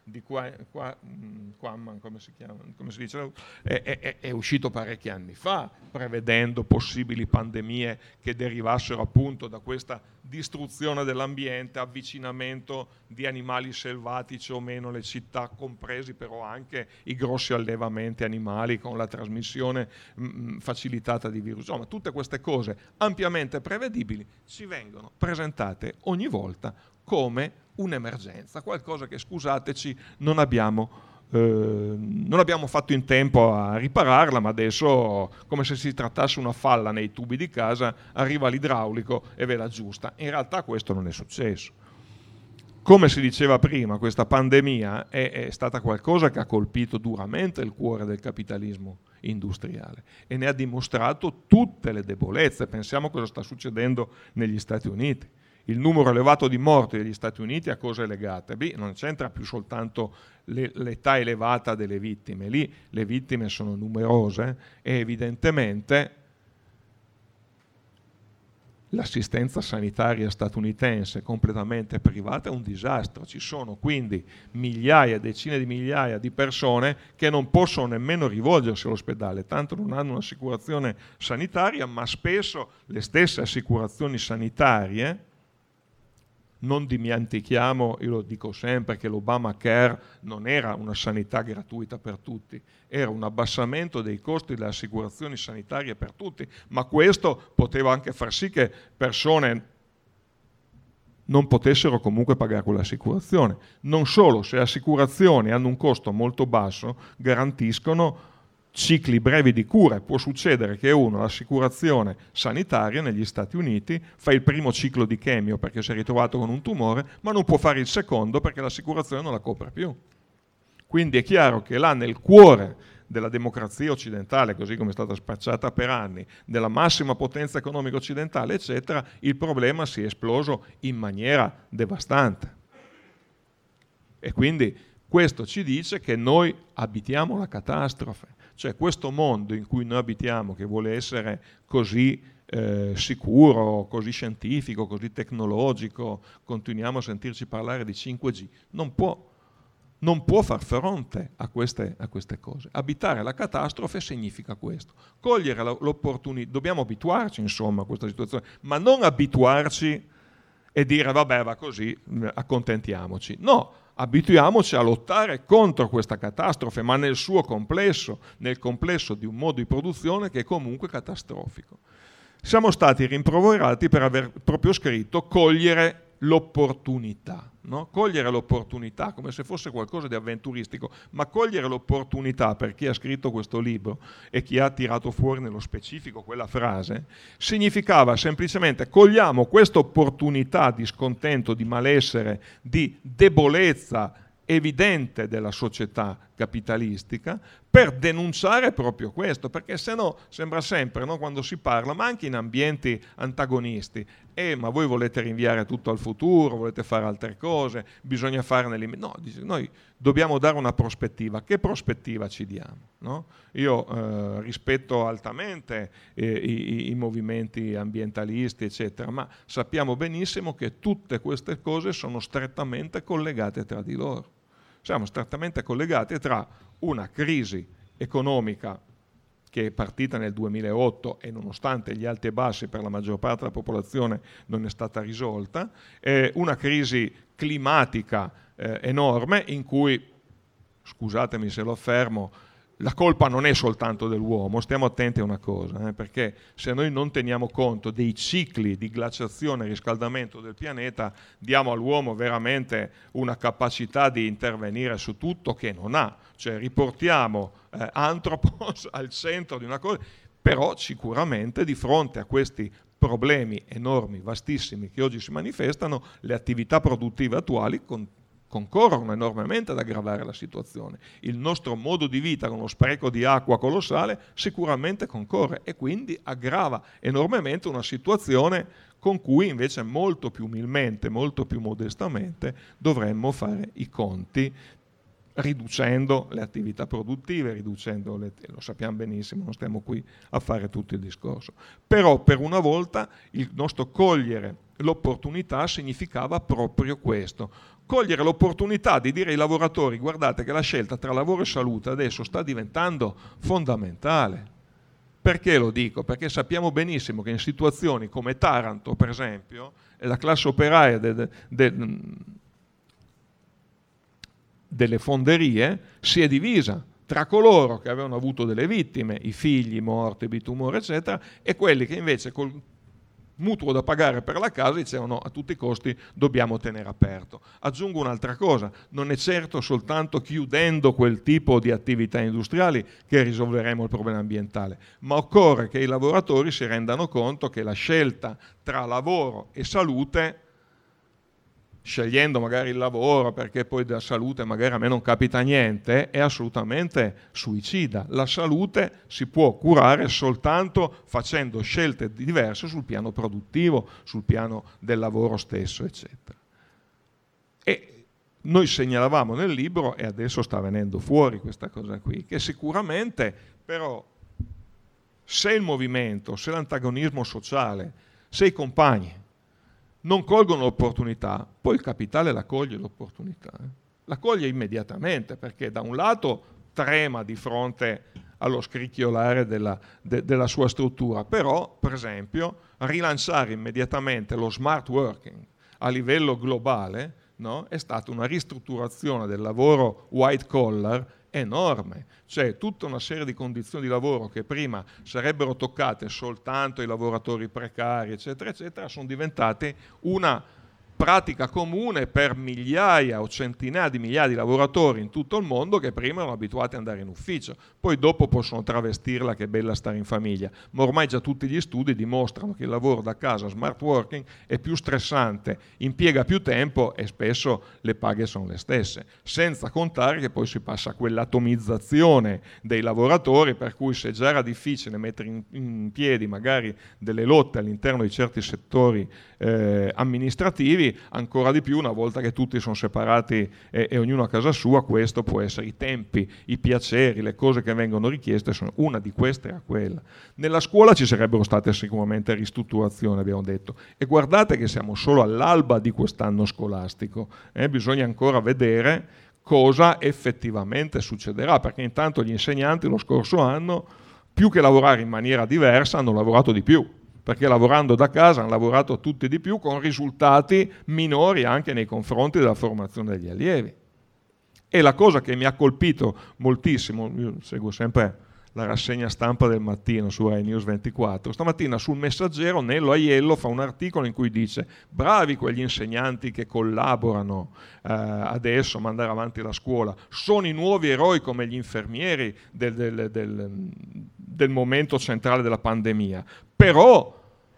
di qua, qua, Quamman, come si chiama, come si dice, è, è, è uscito parecchi anni fa, prevedendo possibili pandemie che derivassero appunto da questa distruzione dell'ambiente, avvicinamento di animali selvatici o meno alle città, compresi però anche i grossi allevamenti animali con la trasmissione mh, facilitata di virus. Insomma, tutte queste cose ampiamente prevedibili ci vengono presentate ogni volta come un'emergenza, qualcosa che, scusateci, non abbiamo, eh, non abbiamo fatto in tempo a ripararla, ma adesso, come se si trattasse una falla nei tubi di casa, arriva l'idraulico e ve la aggiusta. In realtà questo non è successo. Come si diceva prima, questa pandemia è, è stata qualcosa che ha colpito duramente il cuore del capitalismo industriale e ne ha dimostrato tutte le debolezze. Pensiamo cosa sta succedendo negli Stati Uniti. Il numero elevato di morti degli Stati Uniti a cose legate? Beh, non c'entra più soltanto le, l'età elevata delle vittime, lì le vittime sono numerose e evidentemente l'assistenza sanitaria statunitense completamente privata è un disastro. Ci sono quindi migliaia, decine di migliaia di persone che non possono nemmeno rivolgersi all'ospedale, tanto non hanno un'assicurazione sanitaria, ma spesso le stesse assicurazioni sanitarie, non dimentichiamo, io lo dico sempre, che l'Obamacare non era una sanità gratuita per tutti, era un abbassamento dei costi delle assicurazioni sanitarie per tutti, ma questo poteva anche far sì che persone non potessero comunque pagare quell'assicurazione. Non solo, se le assicurazioni hanno un costo molto basso, garantiscono cicli brevi di cura. Può succedere che uno, l'assicurazione sanitaria negli Stati Uniti, fa il primo ciclo di chemio perché si è ritrovato con un tumore, ma non può fare il secondo perché l'assicurazione non la copre più. Quindi è chiaro che là nel cuore della democrazia occidentale, così come è stata spacciata per anni, della massima potenza economica occidentale, eccetera, il problema si è esploso in maniera devastante. E quindi questo ci dice che noi abitiamo la catastrofe. Cioè questo mondo in cui noi abitiamo, che vuole essere così eh, sicuro, così scientifico, così tecnologico, continuiamo a sentirci parlare di cinque G, non può, non può far fronte a queste, a queste cose. Abitare la catastrofe significa questo. Cogliere l'opportunità, dobbiamo abituarci insomma a questa situazione, ma non abituarci e dire vabbè va così, accontentiamoci. No, abituiamoci a lottare contro questa catastrofe, ma nel suo complesso, nel complesso di un modo di produzione che è comunque catastrofico. Siamo stati rimproverati per aver proprio scritto cogliere l'opportunità, no? Cogliere l'opportunità come se fosse qualcosa di avventuristico, ma cogliere l'opportunità per chi ha scritto questo libro e chi ha tirato fuori nello specifico quella frase significava semplicemente cogliamo questa opportunità di scontento, di malessere, di debolezza evidente della società capitalistica per denunciare proprio questo, perché se no sembra sempre, no, quando si parla, ma anche in ambienti antagonisti, eh, ma voi volete rinviare tutto al futuro, volete fare altre cose, bisogna fare nelle... No, noi dobbiamo dare una prospettiva. Che prospettiva ci diamo? No? Io eh, rispetto altamente eh, i, i movimenti ambientalisti, eccetera, ma sappiamo benissimo che tutte queste cose sono strettamente collegate tra di loro. Siamo strettamente collegati tra una crisi economica che è partita nel duemilaotto e nonostante gli alti e bassi per la maggior parte della popolazione non è stata risolta, eh, una crisi climatica eh, enorme in cui, scusatemi se lo affermo, la colpa non è soltanto dell'uomo, stiamo attenti a una cosa, eh, perché se noi non teniamo conto dei cicli di glaciazione e riscaldamento del pianeta, diamo all'uomo veramente una capacità di intervenire su tutto che non ha, cioè riportiamo eh, Anthropos al centro di una cosa, però sicuramente di fronte a questi problemi enormi, vastissimi che oggi si manifestano, le attività produttive attuali con concorrono enormemente ad aggravare la situazione. Il nostro modo di vita con lo spreco di acqua colossale sicuramente concorre e quindi aggrava enormemente una situazione con cui invece molto più umilmente, molto più modestamente dovremmo fare i conti riducendo le attività produttive, riducendo le, lo sappiamo benissimo, non stiamo qui a fare tutto il discorso. Però per una volta il nostro cogliere l'opportunità significava proprio questo, cogliere l'opportunità di dire ai lavoratori: guardate che la scelta tra lavoro e salute adesso sta diventando fondamentale. Perché lo dico? Perché sappiamo benissimo che in situazioni come Taranto, per esempio, la classe operaia de, de, de, delle fonderie si è divisa tra coloro che avevano avuto delle vittime, i figli morti, bitumore, eccetera, e quelli che invece col mutuo da pagare per la casa dicevano: a tutti i costi dobbiamo tenere aperto. Aggiungo un'altra cosa: non è certo soltanto chiudendo quel tipo di attività industriali che risolveremo il problema ambientale, ma occorre che i lavoratori si rendano conto che la scelta tra lavoro e salute, scegliendo magari il lavoro perché poi della salute magari a me non capita niente, è assolutamente suicida. La salute si può curare soltanto facendo scelte diverse sul piano produttivo, sul piano del lavoro stesso, eccetera. E noi segnalavamo nel libro, e adesso sta venendo fuori questa cosa qui, che sicuramente però se il movimento, se l'antagonismo sociale, se i compagni non colgono l'opportunità, poi il capitale la coglie l'opportunità, eh? la coglie immediatamente, perché da un lato trema di fronte allo scricchiolare della, de, della sua struttura, però per esempio rilanciare immediatamente lo smart working a livello globale, no? È stata una ristrutturazione del lavoro white collar enorme, cioè tutta una serie di condizioni di lavoro che prima sarebbero toccate soltanto ai lavoratori precari, eccetera, eccetera, sono diventate una pratica comune per migliaia o centinaia di migliaia di lavoratori in tutto il mondo che prima erano abituati ad andare in ufficio, poi dopo possono travestirla che è bella stare in famiglia, ma ormai già tutti gli studi dimostrano che il lavoro da casa, smart working, è più stressante, impiega più tempo e spesso le paghe sono le stesse, senza contare che poi si passa a quell'atomizzazione dei lavoratori, per cui se già era difficile mettere in, in piedi magari delle lotte all'interno di certi settori eh, amministrativi, ancora di più una volta che tutti sono separati e, e ognuno a casa sua, questo può essere i tempi, i piaceri, le cose che vengono richieste, sono una di queste a quella. Nella scuola ci sarebbero state sicuramente ristrutturazioni, abbiamo detto, e guardate che siamo solo all'alba di quest'anno scolastico, eh? Bisogna ancora vedere cosa effettivamente succederà, perché intanto gli insegnanti lo scorso anno, più che lavorare in maniera diversa, hanno lavorato di più, perché lavorando da casa hanno lavorato tutti di più con risultati minori anche nei confronti della formazione degli allievi. E la cosa che mi ha colpito moltissimo, io seguo sempre la rassegna stampa del mattino su Rai News ventiquattro, stamattina sul Messaggero Nello Aiello fa un articolo in cui dice: bravi quegli insegnanti che collaborano eh, adesso a mandare avanti la scuola, sono i nuovi eroi come gli infermieri del, del, del, del momento centrale della pandemia, però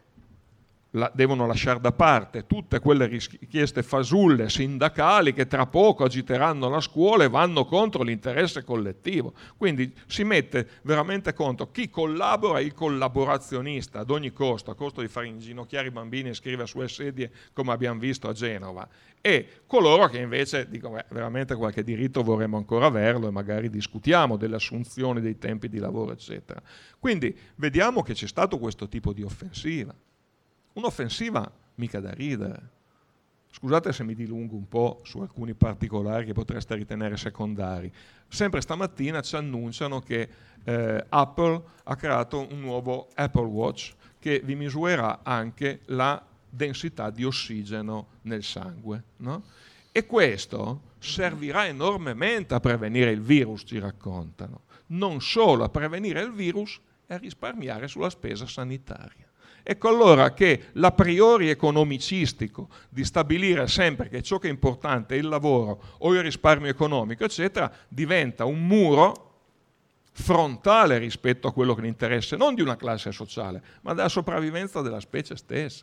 La, devono lasciare da parte tutte quelle richieste fasulle sindacali che tra poco agiteranno la scuola e vanno contro l'interesse collettivo. Quindi si mette veramente conto chi collabora, il collaborazionista ad ogni costo, a costo di far inginocchiare i bambini e scrivere sulle sedie come abbiamo visto a Genova, e coloro che invece dicono beh, veramente qualche diritto vorremmo ancora averlo e magari discutiamo delle assunzioni, dei tempi di lavoro, eccetera. Quindi vediamo che c'è stato questo tipo di offensiva. Un'offensiva mica da ridere. Scusate se mi dilungo un po' su alcuni particolari che potreste ritenere secondari. Sempre stamattina ci annunciano che eh, Apple ha creato un nuovo Apple Watch che vi misurerà anche la densità di ossigeno nel sangue, no? E questo servirà enormemente a prevenire il virus, ci raccontano. Non solo a prevenire il virus e a risparmiare sulla spesa sanitaria. Ecco allora che l'a priori economicistico di stabilire sempre che ciò che è importante è il lavoro o il risparmio economico, eccetera, diventa un muro frontale rispetto a quello che interessa non di una classe sociale, ma della sopravvivenza della specie stessa.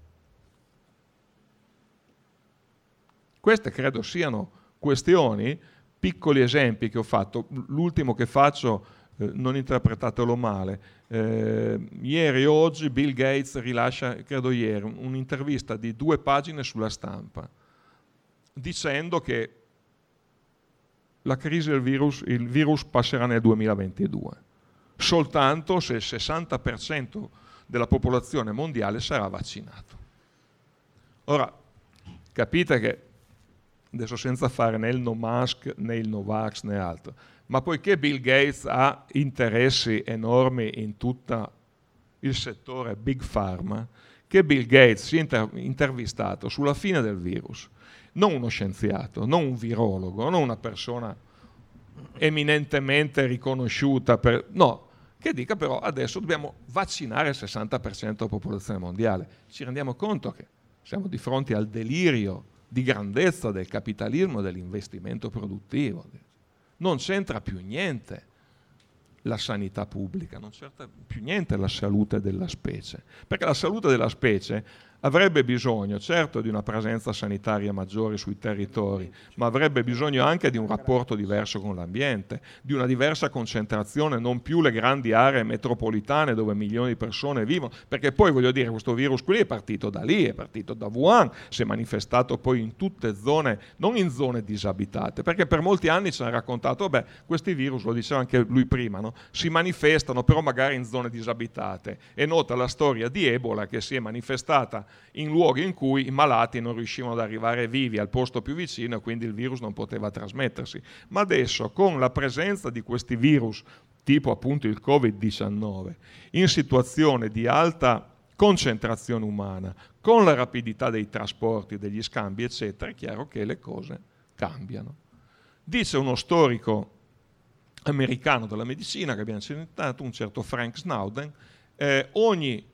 Queste credo siano questioni, piccoli esempi che ho fatto, l'ultimo che faccio, eh, non interpretatelo male, eh, ieri o oggi Bill Gates rilascia, credo ieri, un'intervista di due pagine sulla Stampa, dicendo che la crisi del virus, il virus passerà nel duemilaventidue, soltanto se il sessanta per cento della popolazione mondiale sarà vaccinato. Ora, capite che, adesso senza fare né il no mask né il no vax né altro, ma poiché Bill Gates ha interessi enormi in tutto il settore Big Pharma, che Bill Gates sia inter- intervistato sulla fine del virus, non uno scienziato, non un virologo, non una persona eminentemente riconosciuta, per, no, che dica però adesso dobbiamo vaccinare il sessanta per cento della popolazione mondiale. Ci rendiamo conto che siamo di fronte al delirio di grandezza del capitalismo e dell'investimento produttivo. Non c'entra più niente la sanità pubblica, non c'entra più niente la salute della specie, perché la salute della specie avrebbe bisogno, certo, di una presenza sanitaria maggiore sui territori, ma avrebbe bisogno anche di un rapporto diverso con l'ambiente, di una diversa concentrazione, non più le grandi aree metropolitane dove milioni di persone vivono, perché poi, voglio dire, questo virus qui è partito da lì, è partito da Wuhan, si è manifestato poi in tutte zone, non in zone disabitate, perché per molti anni ci hanno raccontato, beh, questi virus, lo diceva anche lui prima, no? Si manifestano però magari in zone disabitate. È nota la storia di Ebola che si è manifestata in luoghi in cui i malati non riuscivano ad arrivare vivi al posto più vicino e quindi il virus non poteva trasmettersi. Ma adesso, con la presenza di questi virus, tipo appunto il covid diciannove, in situazione di alta concentrazione umana, con la rapidità dei trasporti, degli scambi, eccetera, è chiaro che le cose cambiano. Dice uno storico americano della medicina che abbiamo citato, un certo Frank Snowden, eh, ogni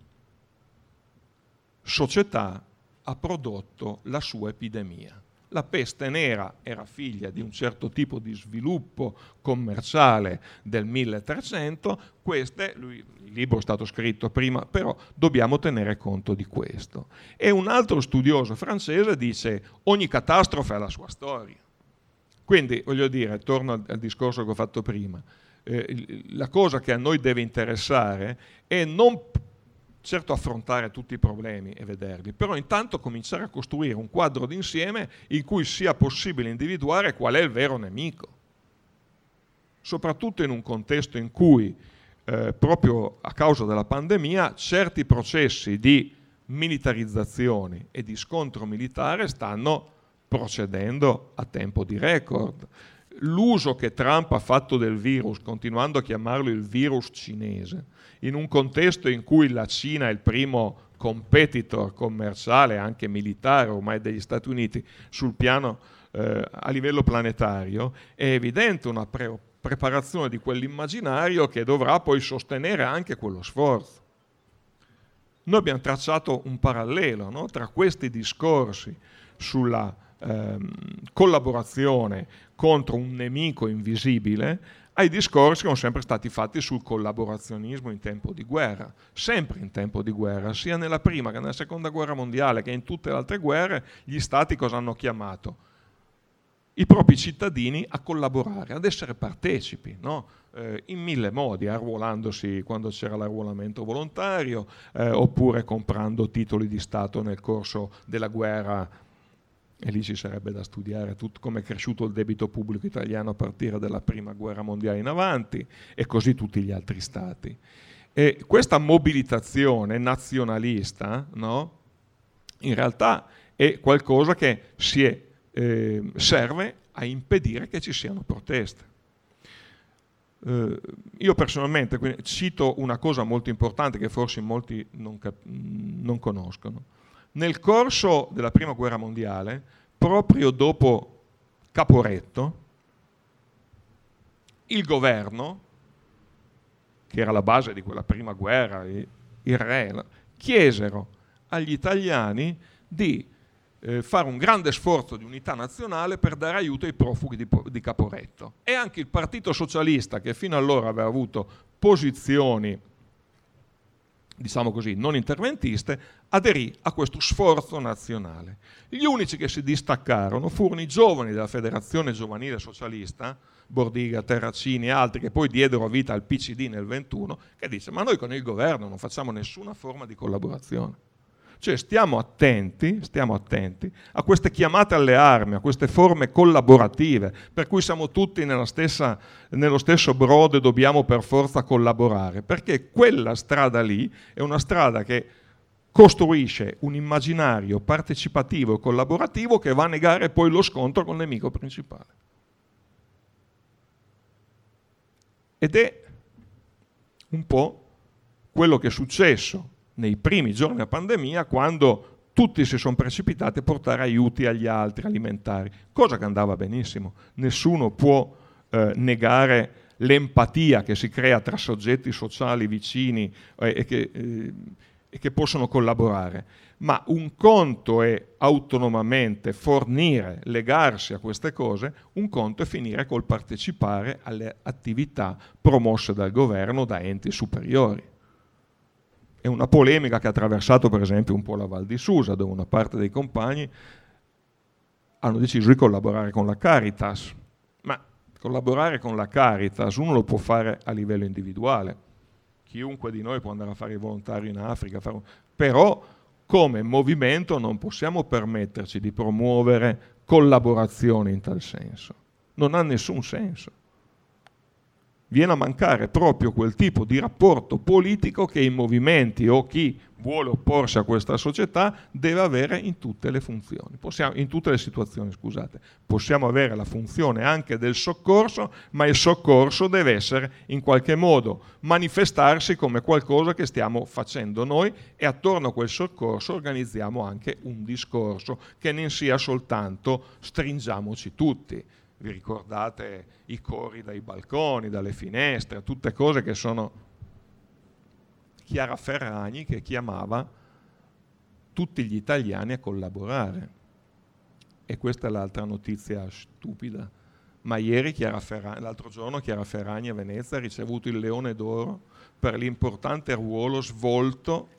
società ha prodotto la sua epidemia. La peste nera era figlia di un certo tipo di sviluppo commerciale del milletrecento, queste, lui, il libro è stato scritto prima, però dobbiamo tenere conto di questo. E un altro studioso francese dice: ogni catastrofe ha la sua storia. Quindi, voglio dire, torno al, al discorso che ho fatto prima, eh, la cosa che a noi deve interessare è non certo affrontare tutti i problemi e vederli, però intanto cominciare a costruire un quadro d'insieme in cui sia possibile individuare qual è il vero nemico, soprattutto in un contesto in cui eh, proprio a causa della pandemia certi processi di militarizzazione e di scontro militare stanno procedendo a tempo di record. L'uso che Trump ha fatto del virus, continuando a chiamarlo il virus cinese, in un contesto in cui la Cina è il primo competitor commerciale, anche militare ormai degli Stati Uniti, sul piano eh, a livello planetario, è evidente una pre- preparazione di quell'immaginario che dovrà poi sostenere anche quello sforzo. Noi abbiamo tracciato un parallelo, no, tra questi discorsi sulla ehm, collaborazione contro un nemico invisibile ai discorsi che sono sempre stati fatti sul collaborazionismo in tempo di guerra, sempre in tempo di guerra, sia nella prima che nella seconda guerra mondiale che in tutte le altre guerre. Gli stati cosa hanno chiamato? I propri cittadini a collaborare, ad essere partecipi, no? eh, in mille modi, arruolandosi quando c'era l'arruolamento volontario, eh, oppure comprando titoli di Stato nel corso della guerra. E lì ci sarebbe da studiare tutto come è cresciuto il debito pubblico italiano a partire dalla prima guerra mondiale in avanti, e così tutti gli altri stati. E questa mobilitazione nazionalista, no, in realtà è qualcosa che si è, eh, serve a impedire che ci siano proteste. Eh, io personalmente quindi, cito una cosa molto importante che forse molti non, cap- non conoscono. Nel corso della prima guerra mondiale, proprio dopo Caporetto, il governo, che era la base di quella prima guerra, il re, chiesero agli italiani di eh, fare un grande sforzo di unità nazionale per dare aiuto ai profughi di, di Caporetto. E anche il Partito Socialista, che fino allora aveva avuto posizioni, diciamo così, non interventiste, aderì a questo sforzo nazionale. Gli unici che si distaccarono furono i giovani della Federazione Giovanile Socialista, Bordiga, Terracini e altri, che poi diedero vita al P C D nel ventuno, che dice: ma noi con il governo non facciamo nessuna forma di collaborazione. Cioè stiamo attenti, stiamo attenti a queste chiamate alle armi, a queste forme collaborative, per cui siamo tutti nella stessa, nello stesso brodo e dobbiamo per forza collaborare, perché quella strada lì è una strada che costruisce un immaginario partecipativo e collaborativo che va a negare poi lo scontro con il nemico principale. Ed è un po' quello che è successo nei primi giorni della pandemia, quando tutti si sono precipitati a portare aiuti agli altri alimentari, cosa che andava benissimo. Nessuno può eh, negare l'empatia che si crea tra soggetti sociali vicini eh, e, che, eh, e che possono collaborare. Ma un conto è autonomamente fornire, legarsi a queste cose, un conto è finire col partecipare alle attività promosse dal governo da enti superiori. È una polemica che ha attraversato per esempio un po' la Val di Susa, dove una parte dei compagni hanno deciso di collaborare con la Caritas. Ma collaborare con la Caritas uno lo può fare a livello individuale. Chiunque di noi può andare a fare il volontario in Africa, fare un... però come movimento non possiamo permetterci di promuovere collaborazioni in tal senso. Non ha nessun senso. Viene a mancare proprio quel tipo di rapporto politico che i movimenti o chi vuole opporsi a questa società deve avere in tutte le funzioni, possiamo, in tutte le situazioni, scusate. Possiamo avere la funzione anche del soccorso, ma il soccorso deve essere in qualche modo manifestarsi come qualcosa che stiamo facendo noi e attorno a quel soccorso organizziamo anche un discorso che non sia soltanto stringiamoci tutti. Vi ricordate i cori dai balconi, dalle finestre, tutte cose che sono Chiara Ferragni che chiamava tutti gli italiani a collaborare. E questa è l'altra notizia stupida. Ma ieri, Chiara Ferragni, l'altro giorno, Chiara Ferragni a Venezia ha ricevuto il Leone d'Oro per l'importante ruolo svolto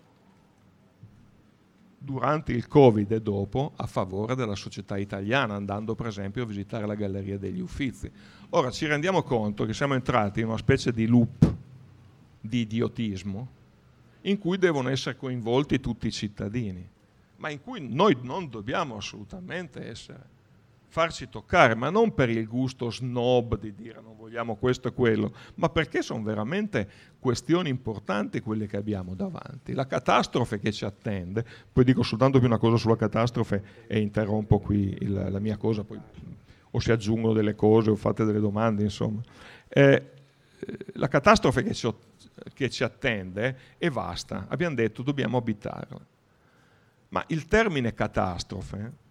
durante il Covid e dopo a favore della società italiana, andando per esempio a visitare la Galleria degli Uffizi. Ora ci rendiamo conto che siamo entrati in una specie di loop di idiotismo in cui devono essere coinvolti tutti i cittadini, ma in cui noi non dobbiamo assolutamente essere, farci toccare, ma non per il gusto snob di dire non vogliamo questo e quello, ma perché sono veramente questioni importanti quelle che abbiamo davanti. La catastrofe che ci attende, poi dico soltanto più una cosa sulla catastrofe e interrompo qui il, la mia cosa, poi o si aggiungono delle cose o fate delle domande, insomma. Eh, la catastrofe che ci, che ci attende è vasta, abbiamo detto dobbiamo abitarla, ma il termine catastrofe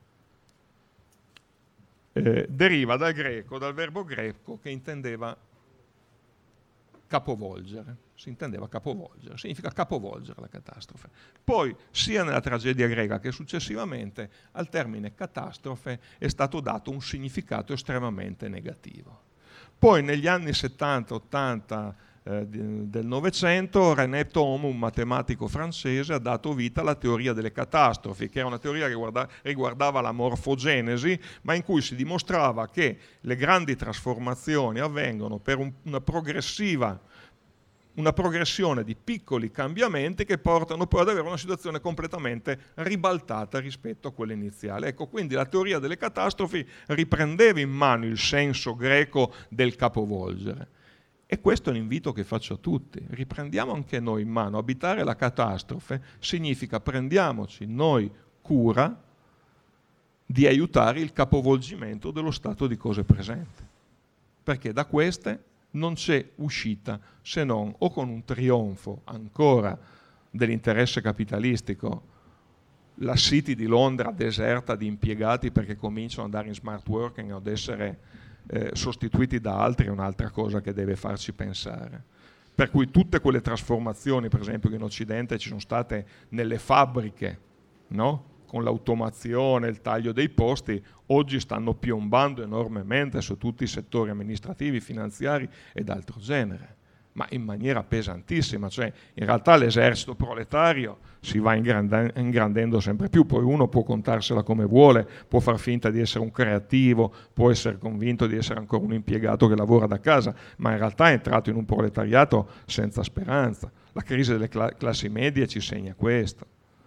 Eh, deriva dal greco, dal verbo greco che intendeva capovolgere, si intendeva capovolgere, significa capovolgere la catastrofe. Poi sia nella tragedia greca che successivamente al termine catastrofe è stato dato un significato estremamente negativo. Poi negli anni settanta ottanta eh, del Novecento René Thom, un matematico francese, ha dato vita alla teoria delle catastrofi, che era una teoria che riguarda, riguardava la morfogenesi, ma in cui si dimostrava che le grandi trasformazioni avvengono per un, una progressiva una progressione di piccoli cambiamenti che portano poi ad avere una situazione completamente ribaltata rispetto a quella iniziale. Ecco, quindi la teoria delle catastrofi riprendeva in mano il senso greco del capovolgere. E questo è l'invito che faccio a tutti. Riprendiamo anche noi in mano. Abitare la catastrofe significa prendiamoci noi cura di aiutare il capovolgimento dello stato di cose presenti. Perché da queste non c'è uscita se non o con un trionfo ancora dell'interesse capitalistico, la City di Londra deserta di impiegati perché cominciano ad andare in smart working o ad essere eh, sostituiti da altri, è un'altra cosa che deve farci pensare. Per cui tutte quelle trasformazioni, per esempio, che in Occidente ci sono state nelle fabbriche, no? Con l'automazione, il taglio dei posti, oggi stanno piombando enormemente su tutti i settori amministrativi, finanziari e d'altro genere, ma in maniera pesantissima. Cioè, in realtà l'esercito proletario si va ingrandendo sempre più, poi uno può contarsela come vuole, può far finta di essere un creativo, può essere convinto di essere ancora un impiegato che lavora da casa, ma in realtà è entrato in un proletariato senza speranza. La crisi delle classi medie ci segna questo.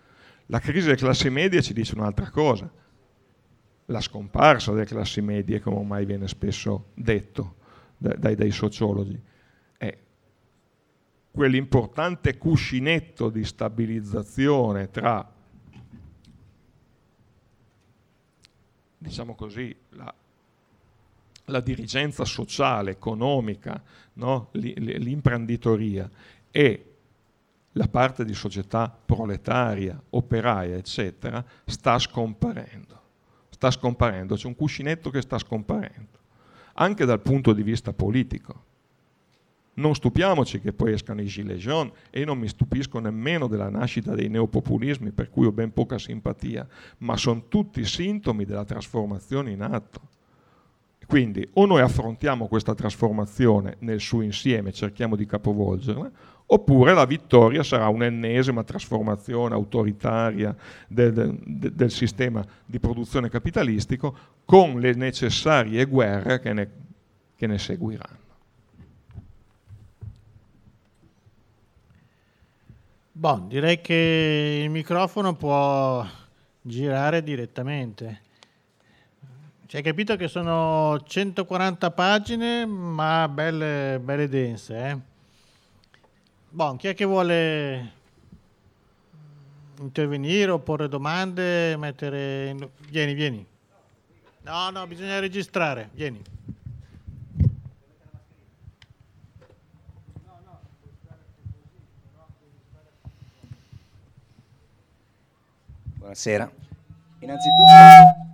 La crisi delle classi medie ci dice un'altra cosa, la scomparsa delle classi medie, come ormai viene spesso detto dai, dai sociologi, è quell'importante cuscinetto di stabilizzazione tra, diciamo così, la, la dirigenza sociale, economica, no? L'imprenditoria e la parte di società proletaria, operaia, eccetera, sta scomparendo. Sta scomparendo, c'è un cuscinetto che sta scomparendo, anche dal punto di vista politico. Non stupiamoci che poi escano i gilets jaunes, e io non mi stupisco nemmeno della nascita dei neopopulismi, per cui ho ben poca simpatia, ma sono tutti sintomi della trasformazione in atto. Quindi o noi affrontiamo questa trasformazione nel suo insieme, cerchiamo di capovolgerla, oppure la vittoria sarà un'ennesima trasformazione autoritaria del, del, del sistema di produzione capitalistico, con le necessarie guerre che ne, che ne seguiranno. Bon, direi che il microfono può girare direttamente. Ci hai capito che sono centoquaranta pagine, ma belle, belle dense, eh? Bon, chi è che vuole intervenire o porre domande, mettere... in... Vieni, vieni. No, no, bisogna registrare, vieni. Buonasera. Innanzitutto...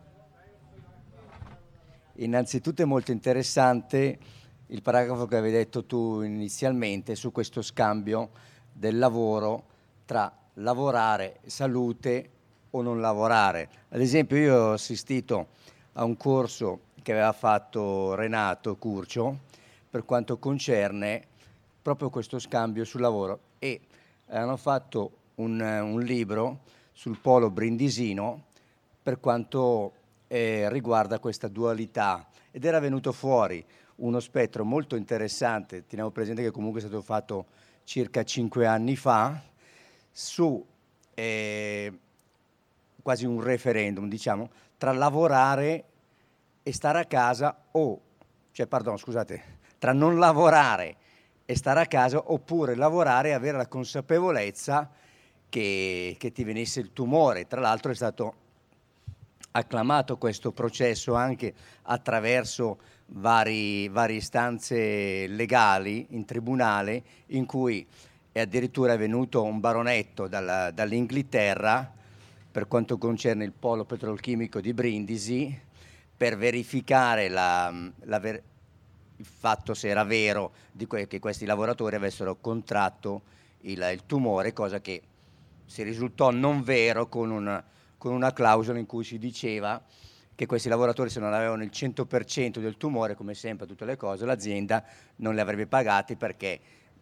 Innanzitutto è molto interessante il paragrafo che avevi detto tu inizialmente su questo scambio del lavoro tra lavorare, salute o non lavorare. Ad esempio io ho assistito a un corso che aveva fatto Renato Curcio per quanto concerne proprio questo scambio sul lavoro e hanno fatto un, un libro sul polo brindisino per quanto Eh, riguarda questa dualità ed era venuto fuori uno spettro molto interessante. Teniamo presente che comunque è stato fatto circa cinque anni fa su eh, quasi un referendum, diciamo, tra lavorare e stare a casa o, cioè pardon, scusate, tra non lavorare e stare a casa oppure lavorare e avere la consapevolezza che, che ti venisse il tumore. Tra l'altro è stato acclamato questo processo anche attraverso vari, varie istanze legali in tribunale, in cui è addirittura venuto un baronetto dalla, dall'Inghilterra per quanto concerne il polo petrolchimico di Brindisi per verificare la, la ver- il fatto se era vero di que- che questi lavoratori avessero contratto il, il tumore, cosa che si risultò non vero con una con una clausola in cui si diceva che questi lavoratori, se non avevano il cento per cento del tumore, come sempre tutte le cose, l'azienda non li avrebbe pagati perché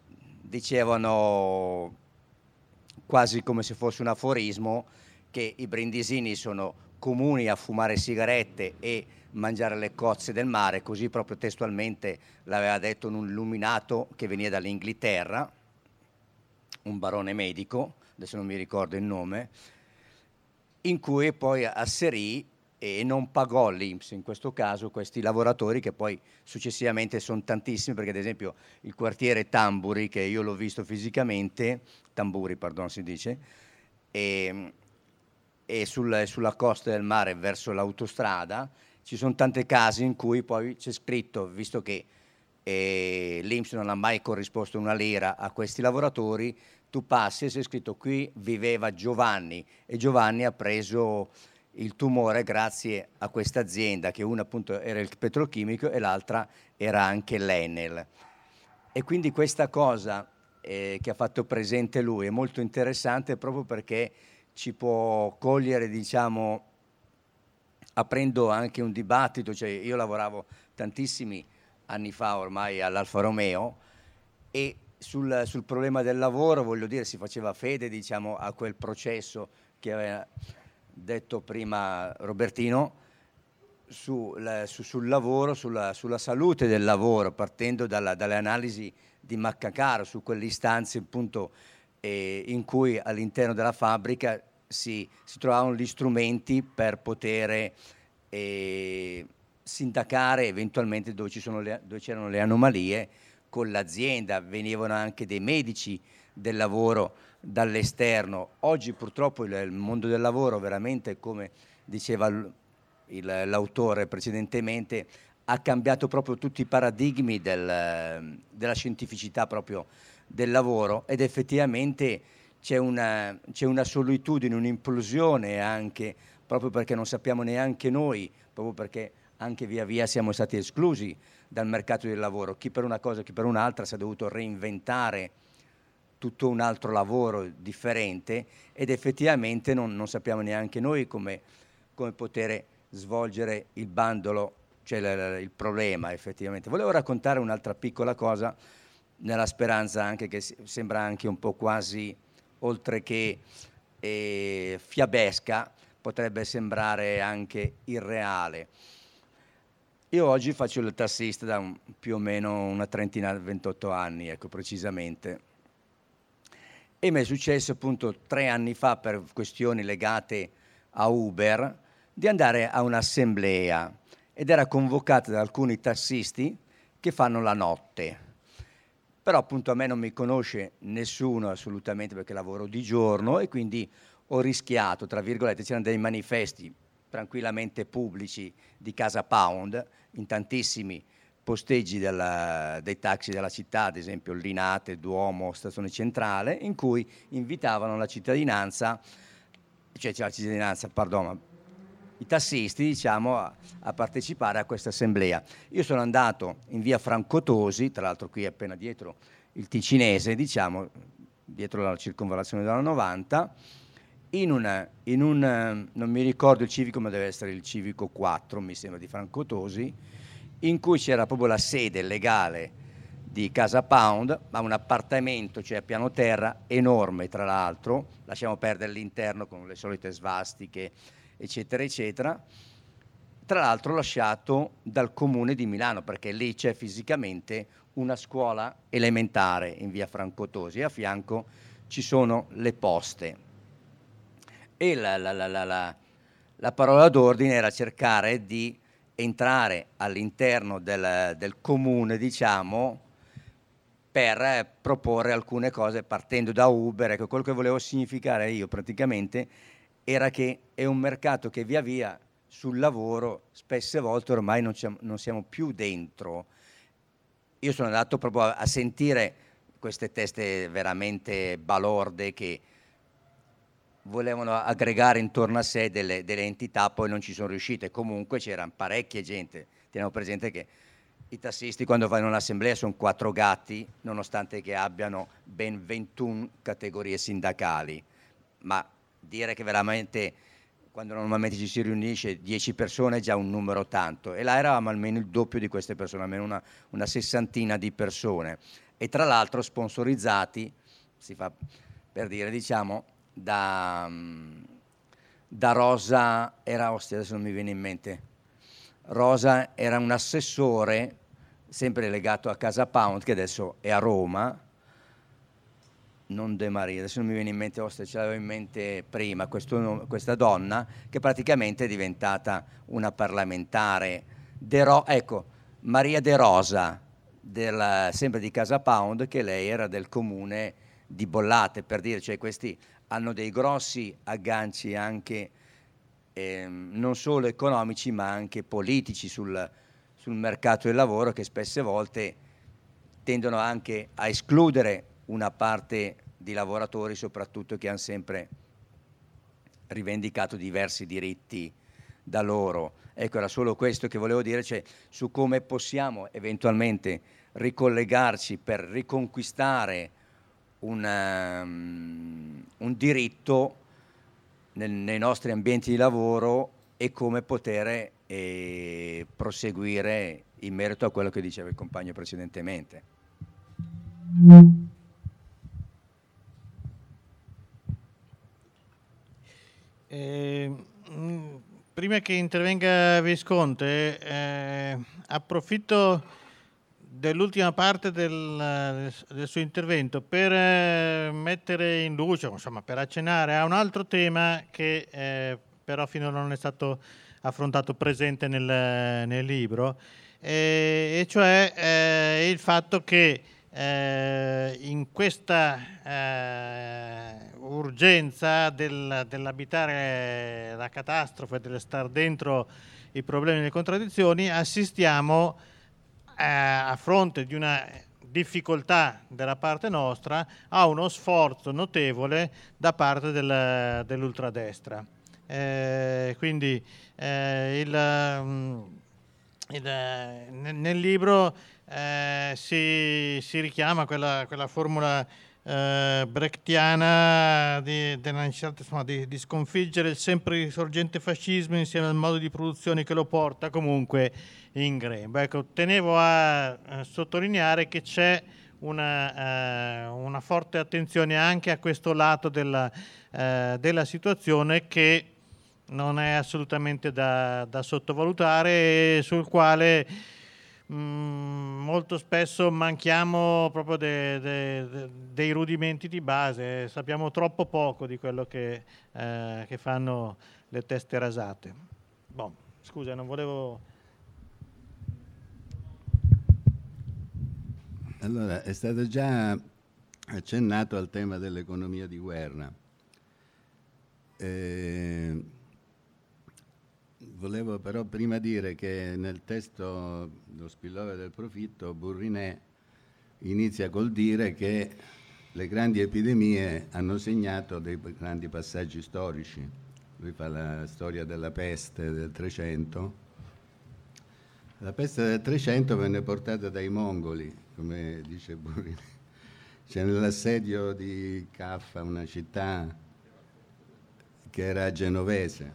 dicevano quasi come se fosse un aforismo che i brindisini sono comuni a fumare sigarette e mangiare le cozze del mare, così proprio testualmente l'aveva detto un illuminato che veniva dall'Inghilterra, un barone medico, adesso non mi ricordo il nome, in cui poi asserì e non pagò l'I N P S in questo caso questi lavoratori, che poi successivamente sono tantissimi, perché ad esempio il quartiere Tamburi, che io l'ho visto fisicamente, Tamburi pardon si dice, e, e sul, sulla costa del mare verso l'autostrada ci sono tante case in cui poi c'è scritto, visto che eh, l'I N P S non ha mai corrisposto una lira a questi lavoratori, tu passi e c'è scritto qui viveva Giovanni e Giovanni ha preso il tumore grazie a questa azienda, che una appunto era il petrolchimico e l'altra era anche l'Enel. E quindi questa cosa eh, che ha fatto presente lui è molto interessante proprio perché ci può cogliere, diciamo, aprendo anche un dibattito. Cioè, io lavoravo tantissimi anni fa ormai all'Alfa Romeo e sul, sul problema del lavoro, voglio dire, si faceva fede, diciamo, a quel processo che aveva detto prima Robertino su, la, su, sul lavoro, sulla, sulla salute del lavoro, partendo dalla, dalle analisi di Maccacaro su quelle istanze appunto eh, in cui all'interno della fabbrica si, si trovavano gli strumenti per poter eh, sindacare eventualmente dove, ci sono le, dove c'erano le anomalie con l'azienda. Venivano anche dei medici del lavoro dall'esterno. Oggi purtroppo il, il mondo del lavoro veramente, come diceva l, il, l'autore precedentemente, ha cambiato proprio tutti i paradigmi del, della scientificità proprio del lavoro, ed effettivamente c'è una, c'è una solitudine, un'implosione anche, proprio perché non sappiamo neanche noi, proprio perché anche via via siamo stati esclusi dal mercato del lavoro. Chi per una cosa, chi per un'altra si è dovuto reinventare tutto un altro lavoro differente, ed effettivamente non, non sappiamo neanche noi come, come poter svolgere il bandolo, cioè il, il problema effettivamente. Volevo raccontare un'altra piccola cosa, nella speranza anche che sembra anche un po' quasi, oltre che eh, fiabesca, potrebbe sembrare anche irreale. Io oggi faccio il tassista da un, più o meno una trentina, ventotto anni, ecco, precisamente. E mi è successo appunto tre anni fa, per questioni legate a Uber, di andare a un'assemblea, ed era convocata da alcuni tassisti che fanno la notte. Però appunto a me non mi conosce nessuno assolutamente, perché lavoro di giorno, e quindi ho rischiato, tra virgolette. C'erano dei manifesti tranquillamente pubblici di Casa Pound in tantissimi posteggi della, dei taxi della città, ad esempio Linate, Duomo, Stazione Centrale, in cui invitavano la cittadinanza, cioè la cittadinanza, pardon, i tassisti, diciamo, a, a partecipare a questa assemblea. Io sono andato in via Franco Tosi, tra l'altro qui appena dietro il Ticinese, diciamo, dietro la circonvallazione della novanta, in, una, in un, non mi ricordo il civico, ma deve essere il civico quattro, mi sembra, di Franco Tosi, in cui c'era proprio la sede legale di Casa Pound, ma un appartamento, cioè a piano terra, enorme tra l'altro, lasciamo perdere l'interno con le solite svastiche, eccetera, eccetera, tra l'altro lasciato dal Comune di Milano, perché lì c'è fisicamente una scuola elementare in via Franco Tosi, e a fianco ci sono le poste. E la, la, la, la, la, la parola d'ordine era cercare di entrare all'interno del, del comune, diciamo, per proporre alcune cose partendo da Uber. Ecco, quello che volevo significare io praticamente era che è un mercato che via via sul lavoro spesse volte ormai non, non siamo più dentro. Io sono andato proprio a, a sentire queste teste veramente balorde che volevano aggregare intorno a sé delle, delle entità, poi non ci sono riuscite. Comunque c'erano parecchie gente. Teniamo presente che i tassisti, quando vanno all'assemblea, sono quattro gatti, nonostante che abbiano ben ventuno categorie sindacali. Ma dire che veramente, quando normalmente ci si riunisce dieci persone, è già un numero tanto, e là eravamo almeno il doppio di queste persone, almeno una, una sessantina di persone, e tra l'altro sponsorizzati, si fa per dire, diciamo, da, da Rosa, era, ostia, adesso non mi viene in mente, Rosa era un assessore sempre legato a Casa Pound, che adesso è a Roma, non De Maria, adesso non mi viene in mente, ostia, ce l'avevo in mente prima, questo, questa donna che praticamente è diventata una parlamentare, De Ro- ecco, Maria De Rosa, del, sempre di Casa Pound, che lei era del comune di Bollate, per dire, cioè questi hanno dei grossi agganci anche eh, non solo economici ma anche politici sul, sul mercato del lavoro, che spesse volte tendono anche a escludere una parte di lavoratori, soprattutto che hanno sempre rivendicato diversi diritti da loro. Ecco, era solo questo che volevo dire, cioè su come possiamo eventualmente ricollegarci per riconquistare un, um, un diritto nel, nei nostri ambienti di lavoro, e come poter eh, proseguire in merito a quello che diceva il compagno precedentemente. Eh, prima che intervenga Visconte, eh, approfitto dell'ultima parte del, del suo intervento per eh, mettere in luce, insomma per accennare a un altro tema che eh, però finora non è stato affrontato, presente nel, nel libro, eh, e cioè eh, il fatto che eh, in questa eh, urgenza del, dell'abitare la catastrofe, del star dentro i problemi e le contraddizioni, assistiamo eh, a fronte di una difficoltà della parte nostra a uno sforzo notevole da parte del, dell'ultradestra. Eh, quindi eh, il, il, nel libro eh, si, si richiama quella, quella formula eh, brechtiana di, della necessità, insomma, di, di sconfiggere il sempre risorgente fascismo insieme al modo di produzione che lo porta comunque in grembo. Ecco, tenevo a, a sottolineare che c'è una, eh, una forte attenzione anche a questo lato della, eh, della situazione, che non è assolutamente da, da sottovalutare e sul quale mh, molto spesso manchiamo proprio de, de, de, dei rudimenti di base. Sappiamo troppo poco di quello che, eh, che fanno le teste rasate. Bon, scusa, non volevo... Allora, è stato già accennato al tema dell'economia di guerra. Eh, volevo però prima dire che nel testo Lo spillover del profitto Bourrinet inizia col dire che le grandi epidemie hanno segnato dei grandi passaggi storici. Lui fa la storia della peste del Trecento. La peste del Trecento venne portata dai mongoli, come dice Bourrinet. C'è nell'assedio di Caffa, una città che era genovese,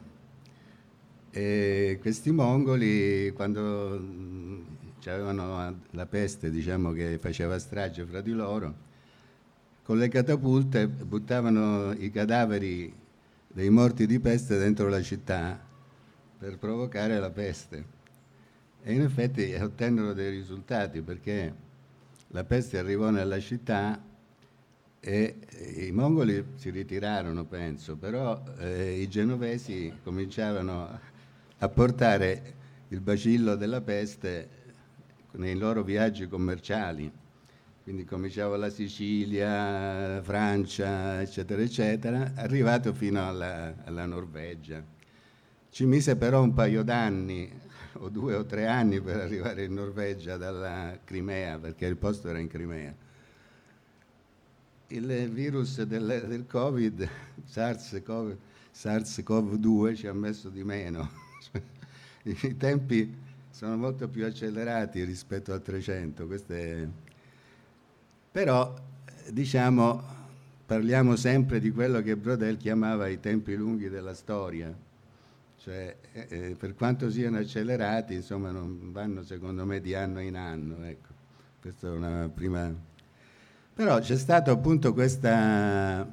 e questi mongoli, quando avevano la peste, diciamo, che faceva strage fra di loro, con le catapulte buttavano i cadaveri dei morti di peste dentro la città per provocare la peste. E in effetti ottennero dei risultati, perché la peste arrivò nella città e i mongoli si ritirarono, penso, però eh, i genovesi cominciavano a portare il bacillo della peste nei loro viaggi commerciali. Quindi cominciava la Sicilia, la Francia, eccetera, eccetera, arrivato fino alla, alla Norvegia. Ci mise però un paio d'anni, o due o tre anni, per arrivare in Norvegia dalla Crimea, perché il posto era in Crimea. Il virus del, del Covid, SARS-CoV, SARS-CoV due, ci ha messo di meno. I tempi sono molto più accelerati rispetto al Trecento. È... Però, diciamo, parliamo sempre di quello che Brodel chiamava i tempi lunghi della storia. Cioè, eh, per quanto siano accelerati, insomma, non vanno, secondo me, di anno in anno. Ecco, questa è una prima... Però c'è stato appunto questa,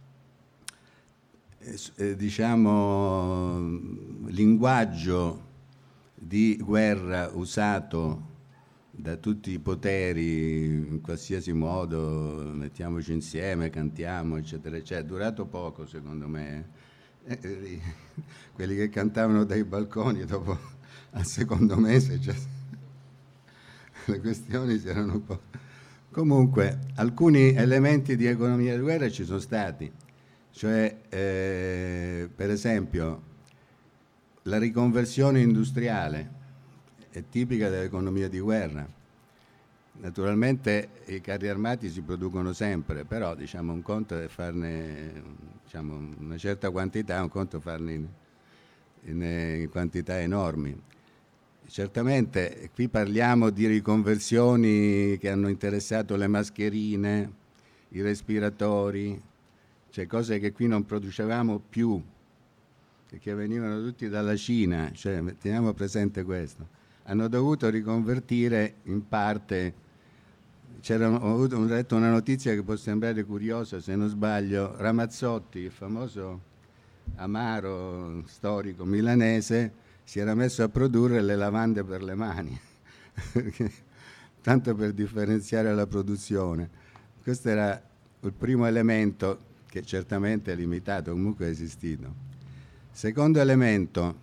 eh, diciamo, linguaggio di guerra usato da tutti i poteri in qualsiasi modo, mettiamoci insieme, cantiamo, eccetera, eccetera. È durato poco, secondo me. Eh, quelli che cantavano dai balconi dopo al secondo mese, cioè, le questioni si erano un po'... Comunque, alcuni elementi di economia di guerra ci sono stati, cioè, eh, per esempio, la riconversione industriale è tipica dell'economia di guerra. Naturalmente i carri armati si producono sempre, però, diciamo, un conto è farne, diciamo, una certa quantità, un conto è farne in, in, in quantità enormi. Certamente qui parliamo di riconversioni che hanno interessato le mascherine, i respiratori, cioè cose che qui non producevamo più, che venivano tutti dalla Cina, cioè, teniamo presente questo. Hanno dovuto riconvertire in parte. C'era, ho avuto ho letto una notizia che può sembrare curiosa, se non sbaglio. Ramazzotti, il famoso amaro storico milanese, si era messo a produrre le lavande per le mani perché, tanto per differenziare la produzione. Questo era il primo elemento, che certamente è limitato, comunque è esistito. Secondo elemento,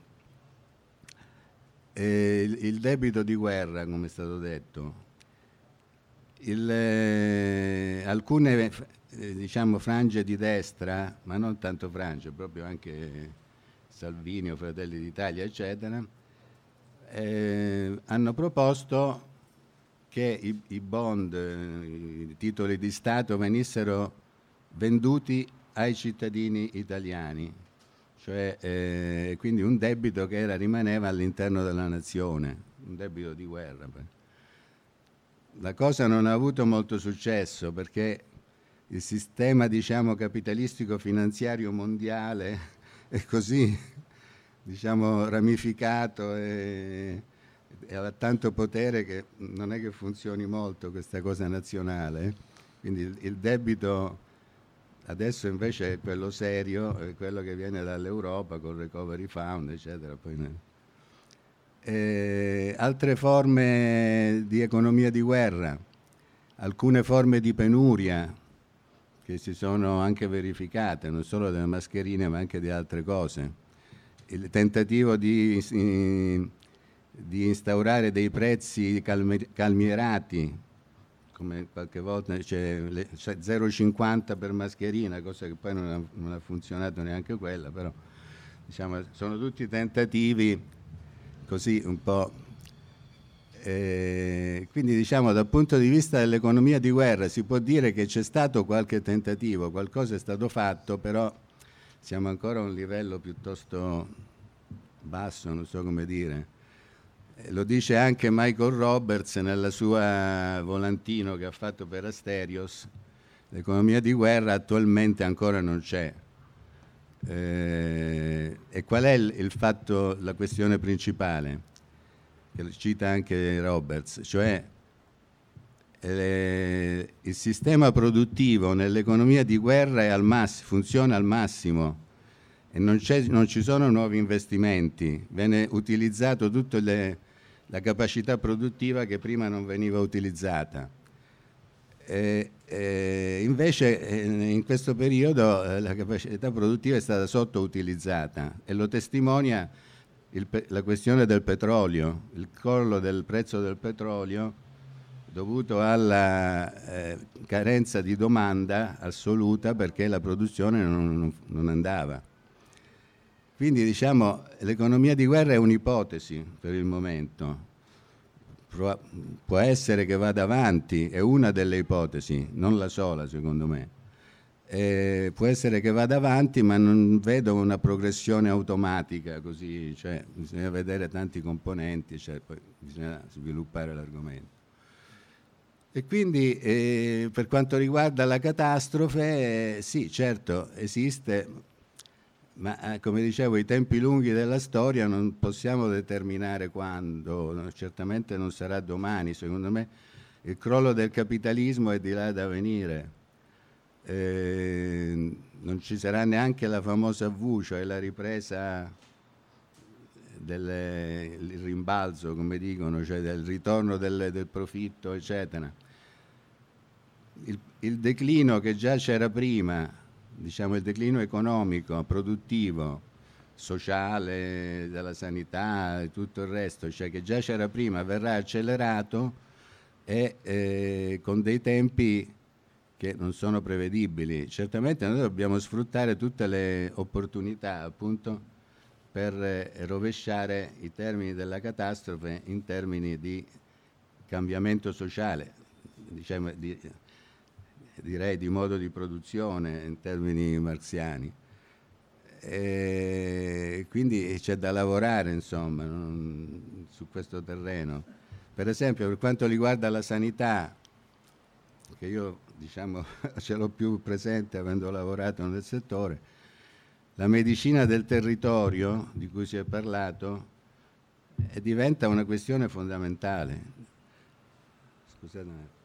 eh, il, il debito di guerra, come è stato detto. Il, eh, alcune eh, diciamo frange di destra, ma non tanto frange, proprio anche Salvini o Fratelli d'Italia, eccetera, eh, hanno proposto che i, i bond, i titoli di Stato venissero venduti ai cittadini italiani, cioè eh, quindi un debito che era, rimaneva all'interno della nazione, un debito di guerra. La cosa non ha avuto molto successo perché il sistema, diciamo, capitalistico finanziario mondiale è così, diciamo, ramificato e, e ha tanto potere che non è che funzioni molto questa cosa nazionale. Quindi il, il debito adesso invece è quello serio, è quello che viene dall'Europa col Recovery Fund, eccetera. Poi ne... Eh, altre forme di economia di guerra, alcune forme di penuria che si sono anche verificate, non solo delle mascherine ma anche di altre cose. Il tentativo di, di instaurare dei prezzi calmi, calmierati, come qualche volta c'è cioè zero virgola cinquanta per mascherina, cosa che poi non ha, non ha funzionato neanche quella, però diciamo, sono tutti tentativi così un po'. Eh, quindi diciamo dal punto di vista dell'economia di guerra si può dire che c'è stato qualche tentativo, qualcosa è stato fatto, però siamo ancora a un livello piuttosto basso, non so come dire. Eh, lo dice anche Michael Roberts nella sua volantino che ha fatto per Asterios, l'economia di guerra attualmente ancora non c'è. Eh, e qual è il, il fatto, la questione principale che cita anche Roberts, cioè eh, il sistema produttivo nell'economia di guerra è al massimo, funziona al massimo e non, c'è, non ci sono nuovi investimenti, viene utilizzato tutta le, la capacità produttiva che prima non veniva utilizzata. Eh, eh, invece eh, in questo periodo eh, la capacità produttiva è stata sottoutilizzata e lo testimonia il, la questione del petrolio, il crollo del prezzo del petrolio dovuto alla eh, carenza di domanda assoluta perché la produzione non, non, non andava. Quindi diciamo l'economia di guerra è un'ipotesi per il momento. Può essere che vada avanti, è una delle ipotesi, non la sola secondo me. Eh, può essere che vada avanti, ma non vedo una progressione automatica così, cioè bisogna vedere tanti componenti, cioè, poi bisogna sviluppare l'argomento. E quindi eh, per quanto riguarda la catastrofe, eh, sì, certo, esiste, ma eh, come dicevo, i tempi lunghi della storia non possiamo determinare quando, no, certamente non sarà domani, secondo me il crollo del capitalismo è di là da venire, eh, non ci sarà neanche la famosa V, cioè la ripresa, del, il rimbalzo, come dicono, cioè del ritorno del, del profitto, eccetera. Il, il declino che già c'era prima, diciamo il declino economico, produttivo, sociale, della sanità e tutto il resto, cioè che già c'era prima, verrà accelerato e eh, con dei tempi che non sono prevedibili. Certamente noi dobbiamo sfruttare tutte le opportunità appunto per eh, rovesciare i termini della catastrofe in termini di cambiamento sociale, diciamo di direi di modo di produzione in termini marxiani. E quindi c'è da lavorare insomma non, su questo terreno. Per esempio per quanto riguarda la sanità, che io diciamo ce l'ho più presente avendo lavorato nel settore, la medicina del territorio di cui si è parlato eh, diventa una questione fondamentale. Scusate.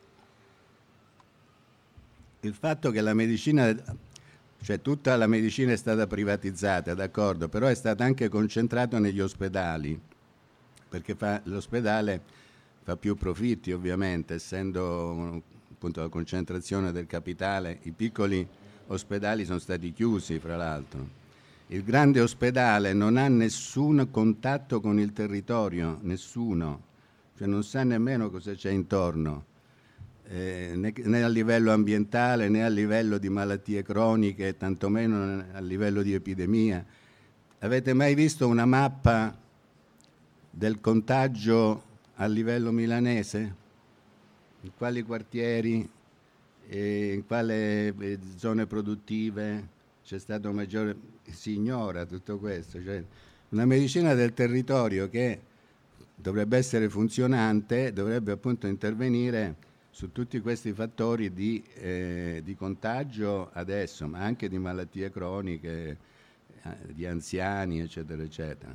Il fatto che la medicina, cioè tutta la medicina è stata privatizzata, d'accordo, però è stata anche concentrata negli ospedali, perché fa, l'ospedale fa più profitti ovviamente, essendo appunto la concentrazione del capitale. I piccoli ospedali sono stati chiusi, fra l'altro. Il grande ospedale non ha nessun contatto con il territorio, nessuno, cioè non sa nemmeno cosa c'è intorno, eh, né, né a livello ambientale né a livello di malattie croniche, tantomeno a livello di epidemia. Avete mai visto una mappa del contagio a livello milanese? In quali quartieri, eh, in quali eh, zone produttive c'è stato maggiore... Si ignora tutto questo. Cioè, una medicina del territorio che dovrebbe essere funzionante dovrebbe appunto intervenire su tutti questi fattori di, eh, di contagio adesso, ma anche di malattie croniche, eh, di anziani, eccetera, eccetera.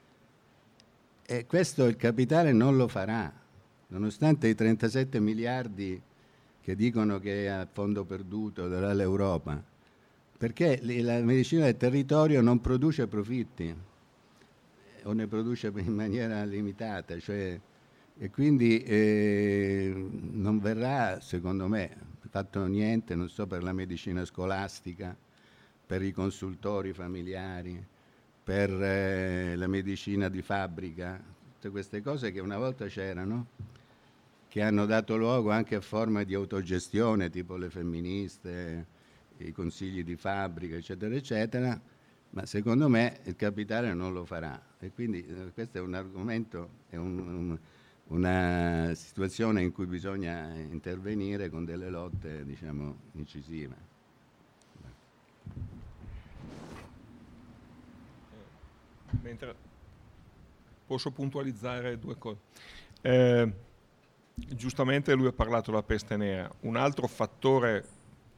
E questo il capitale non lo farà, nonostante i trentasette miliardi che dicono che è a fondo perduto darà l'Europa, perché la medicina del territorio non produce profitti o ne produce in maniera limitata, cioè, e quindi eh, non verrà, secondo me, fatto niente, non so, per la medicina scolastica, per i consultori familiari, per eh, la medicina di fabbrica, tutte queste cose che una volta c'erano, che hanno dato luogo anche a forme di autogestione, tipo le femministe, i consigli di fabbrica, eccetera, eccetera, ma secondo me il capitale non lo farà. E quindi eh, questo è un argomento, è un, un, una situazione in cui bisogna intervenire con delle lotte, diciamo, incisive. Mentre posso puntualizzare due cose. Eh, giustamente lui ha parlato della peste nera. Un altro fattore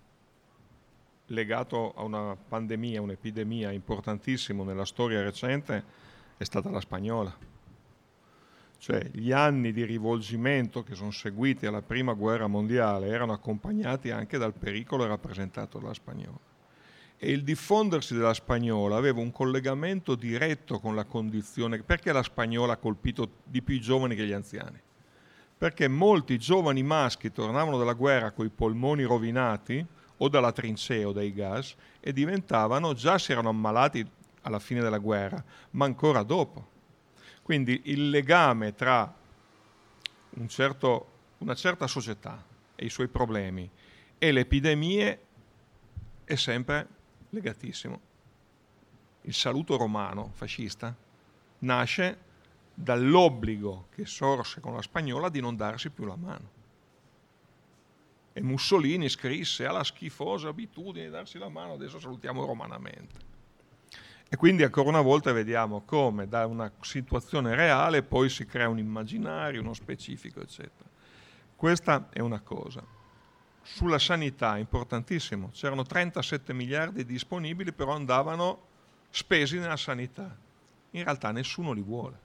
legato a una pandemia, un'epidemia importantissimo nella storia recente è stata la spagnola. Cioè gli anni di rivolgimento che sono seguiti alla prima guerra mondiale erano accompagnati anche dal pericolo rappresentato dalla spagnola. E il diffondersi della spagnola aveva un collegamento diretto con la condizione. Perché la spagnola ha colpito di più i giovani che gli anziani? Perché molti giovani maschi tornavano dalla guerra coi polmoni rovinati o dalla trincea o dai gas e diventavano, già si erano ammalati alla fine della guerra, ma ancora dopo. Quindi il legame tra un certo, una certa società e i suoi problemi e le epidemie è sempre legatissimo. Il saluto romano fascista nasce dall'obbligo che sorse con la spagnola di non darsi più la mano. E Mussolini scrisse alla schifosa abitudine di darsi la mano, adesso salutiamo romanamente. E quindi ancora una volta vediamo come da una situazione reale poi si crea un immaginario, uno specifico, eccetera. Questa è una cosa. Sulla sanità, importantissimo, c'erano trentasette miliardi disponibili, però andavano spesi nella sanità. In realtà nessuno li vuole.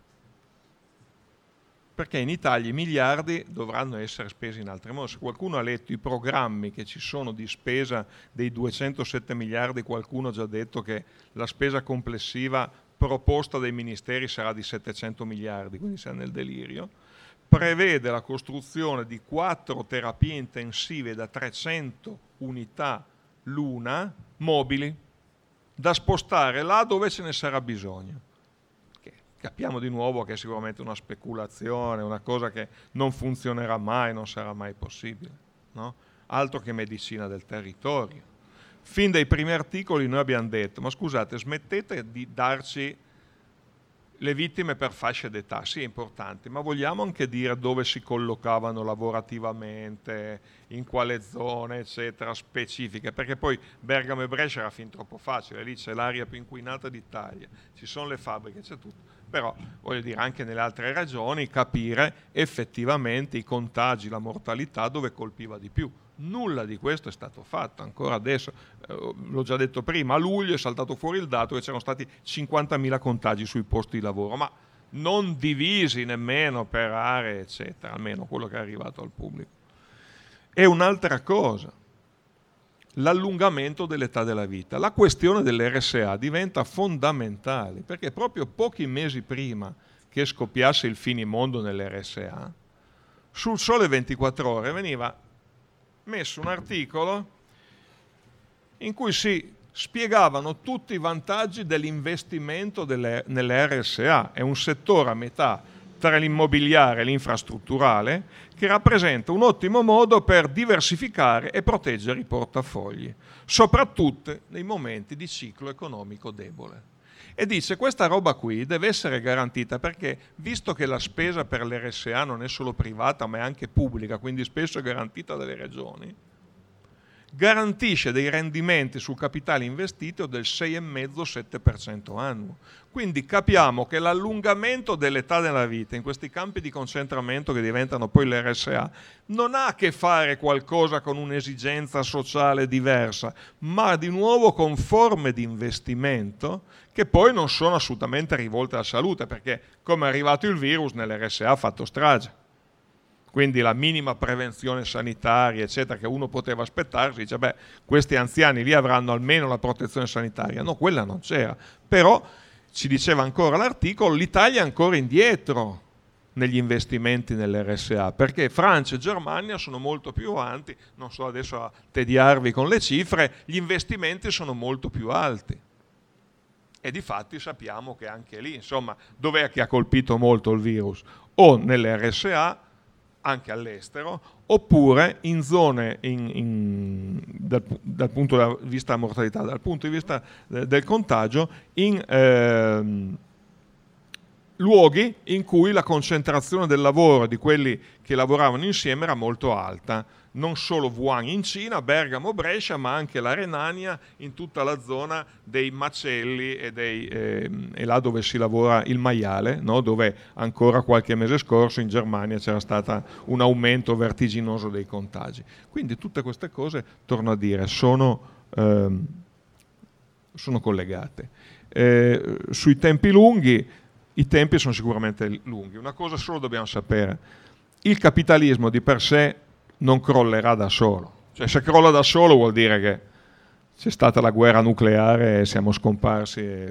Perché in Italia i miliardi dovranno essere spesi in altri modi. Se qualcuno ha letto i programmi che ci sono di spesa dei duecentosette miliardi, qualcuno ha già detto che la spesa complessiva proposta dai ministeri sarà di settecento miliardi, quindi siamo nel delirio, prevede la costruzione di quattro terapie intensive da trecento unità l'una, mobili, da spostare là dove ce ne sarà bisogno. Capiamo di nuovo che è sicuramente una speculazione, una cosa che non funzionerà mai, non sarà mai possibile, no? Altro che medicina del territorio. Fin dai primi articoli noi abbiamo detto, ma scusate, smettete di darci le vittime per fasce d'età, sì è importante, ma vogliamo anche dire dove si collocavano lavorativamente, in quale zone, eccetera, specifiche, perché poi Bergamo e Brescia era fin troppo facile, lì c'è l'aria più inquinata d'Italia, ci sono le fabbriche, c'è tutto. Però, voglio dire, anche nelle altre regioni capire effettivamente i contagi, la mortalità dove colpiva di più. Nulla di questo è stato fatto, ancora adesso, eh, l'ho già detto prima, a luglio è saltato fuori il dato che c'erano stati cinquantamila contagi sui posti di lavoro, ma non divisi nemmeno per aree, eccetera, almeno quello che è arrivato al pubblico. E un'altra cosa, l'allungamento dell'età della vita. La questione dell'erre esse a diventa fondamentale, perché proprio pochi mesi prima che scoppiasse il finimondo nell'erre esse a, sul Sole ventiquattro Ore veniva messo un articolo in cui si spiegavano tutti i vantaggi dell'investimento delle, nelle R S A. È un settore a metà tra l'immobiliare e l'infrastrutturale che rappresenta un ottimo modo per diversificare e proteggere i portafogli, soprattutto nei momenti di ciclo economico debole. E dice questa roba qui deve essere garantita perché, visto che la spesa per l'R S A non è solo privata ma è anche pubblica, quindi spesso è garantita dalle regioni, garantisce dei rendimenti sul capitale investito del sei virgola cinque sette per cento annuo. Quindi capiamo che l'allungamento dell'età della vita in questi campi di concentramento che diventano poi le R S A non ha a che fare qualcosa con un'esigenza sociale diversa, ma di nuovo con forme di investimento che poi non sono assolutamente rivolte alla salute, perché come è arrivato il virus nelle R S A ha fatto strage. Quindi la minima prevenzione sanitaria, eccetera, che uno poteva aspettarsi, dice, beh, questi anziani lì avranno almeno la protezione sanitaria. No, quella non c'era. Però, ci diceva ancora l'articolo, l'Italia è ancora indietro negli investimenti nelle R S A, perché Francia e Germania sono molto più avanti, non so adesso a tediarvi con le cifre, gli investimenti sono molto più alti. E difatti sappiamo che anche lì, insomma, dov'è che ha colpito molto il virus? O nelle R S A, anche all'estero, oppure in zone in, in, dal, dal punto di vista della mortalità, dal punto di vista de, del contagio, in eh, luoghi in cui la concentrazione del lavoro di quelli che lavoravano insieme era molto alta. Non solo Wuhan in Cina, Bergamo, Brescia, ma anche la Renania, in tutta la zona dei macelli e, dei, eh, e là dove si lavora il maiale, no? Dove ancora qualche mese scorso in Germania c'era stato un aumento vertiginoso dei contagi. Quindi tutte queste cose, torno a dire, sono, ehm, sono collegate. Eh, sui tempi lunghi, i tempi sono sicuramente lunghi. Una cosa solo dobbiamo sapere: il capitalismo di per sé non crollerà da solo. Cioè, se crolla da solo vuol dire che c'è stata la guerra nucleare e siamo scomparsi e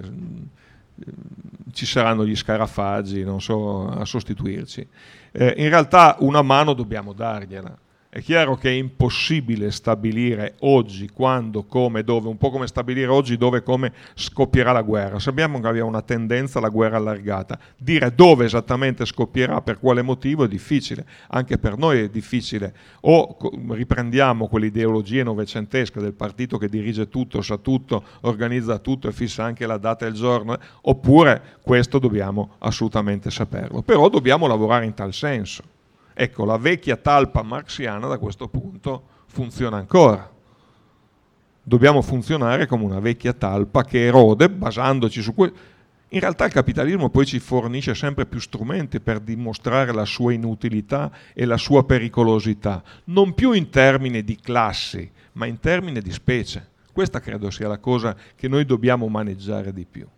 ci saranno gli scarafaggi, non so, a sostituirci. Eh, in realtà una mano dobbiamo dargliela. È chiaro che è impossibile stabilire oggi quando, come, dove, un po' come stabilire oggi dove e come scoppierà la guerra. Sappiamo che abbiamo una tendenza alla guerra allargata. Dire dove esattamente scoppierà, per quale motivo, è difficile. Anche per noi è difficile. O riprendiamo quell'ideologia novecentesca del partito che dirige tutto, sa tutto, organizza tutto e fissa anche la data e il giorno, eh? Oppure questo dobbiamo assolutamente saperlo. Però dobbiamo lavorare in tal senso. Ecco, la vecchia talpa marxiana da questo punto funziona ancora. Dobbiamo funzionare come una vecchia talpa che erode, basandoci su questo. In realtà il capitalismo poi ci fornisce sempre più strumenti per dimostrare la sua inutilità e la sua pericolosità, non più in termini di classi, ma in termini di specie. Questa credo sia la cosa che noi dobbiamo maneggiare di più.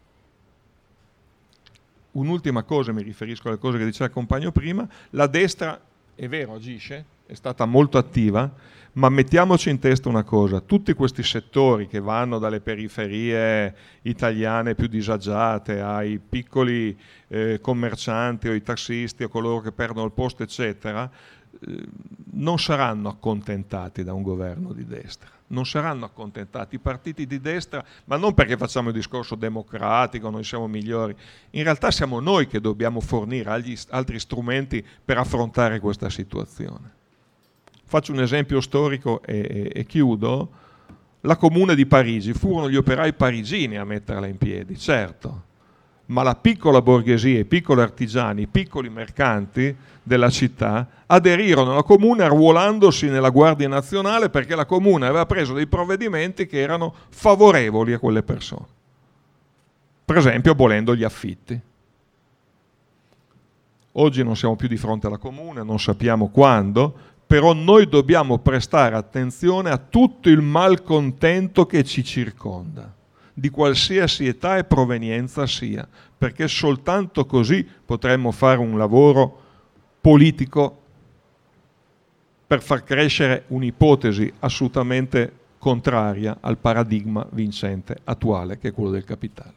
Un'ultima cosa, mi riferisco alle cose che diceva il compagno prima: la destra, è vero, agisce, è stata molto attiva, ma mettiamoci in testa una cosa: tutti questi settori che vanno dalle periferie italiane più disagiate ai piccoli eh, commercianti o ai tassisti o coloro che perdono il posto, eccetera, eh, non saranno accontentati da un governo di destra. Non saranno accontentati i partiti di destra, ma non perché facciamo il discorso democratico, noi siamo migliori. In realtà siamo noi che dobbiamo fornire agli altri strumenti per affrontare questa situazione. Faccio un esempio storico e, e, e chiudo. La Comune di Parigi, furono gli operai parigini a metterla in piedi, certo, ma la piccola borghesia, i piccoli artigiani, i piccoli mercanti della città aderirono alla Comune arruolandosi nella Guardia Nazionale, perché la Comune aveva preso dei provvedimenti che erano favorevoli a quelle persone. Per esempio abolendo gli affitti. Oggi non siamo più di fronte alla Comune, non sappiamo quando, però noi dobbiamo prestare attenzione a tutto il malcontento che ci circonda, di qualsiasi età e provenienza sia, perché soltanto così potremmo fare un lavoro politico per far crescere un'ipotesi assolutamente contraria al paradigma vincente attuale, che è quello del capitale.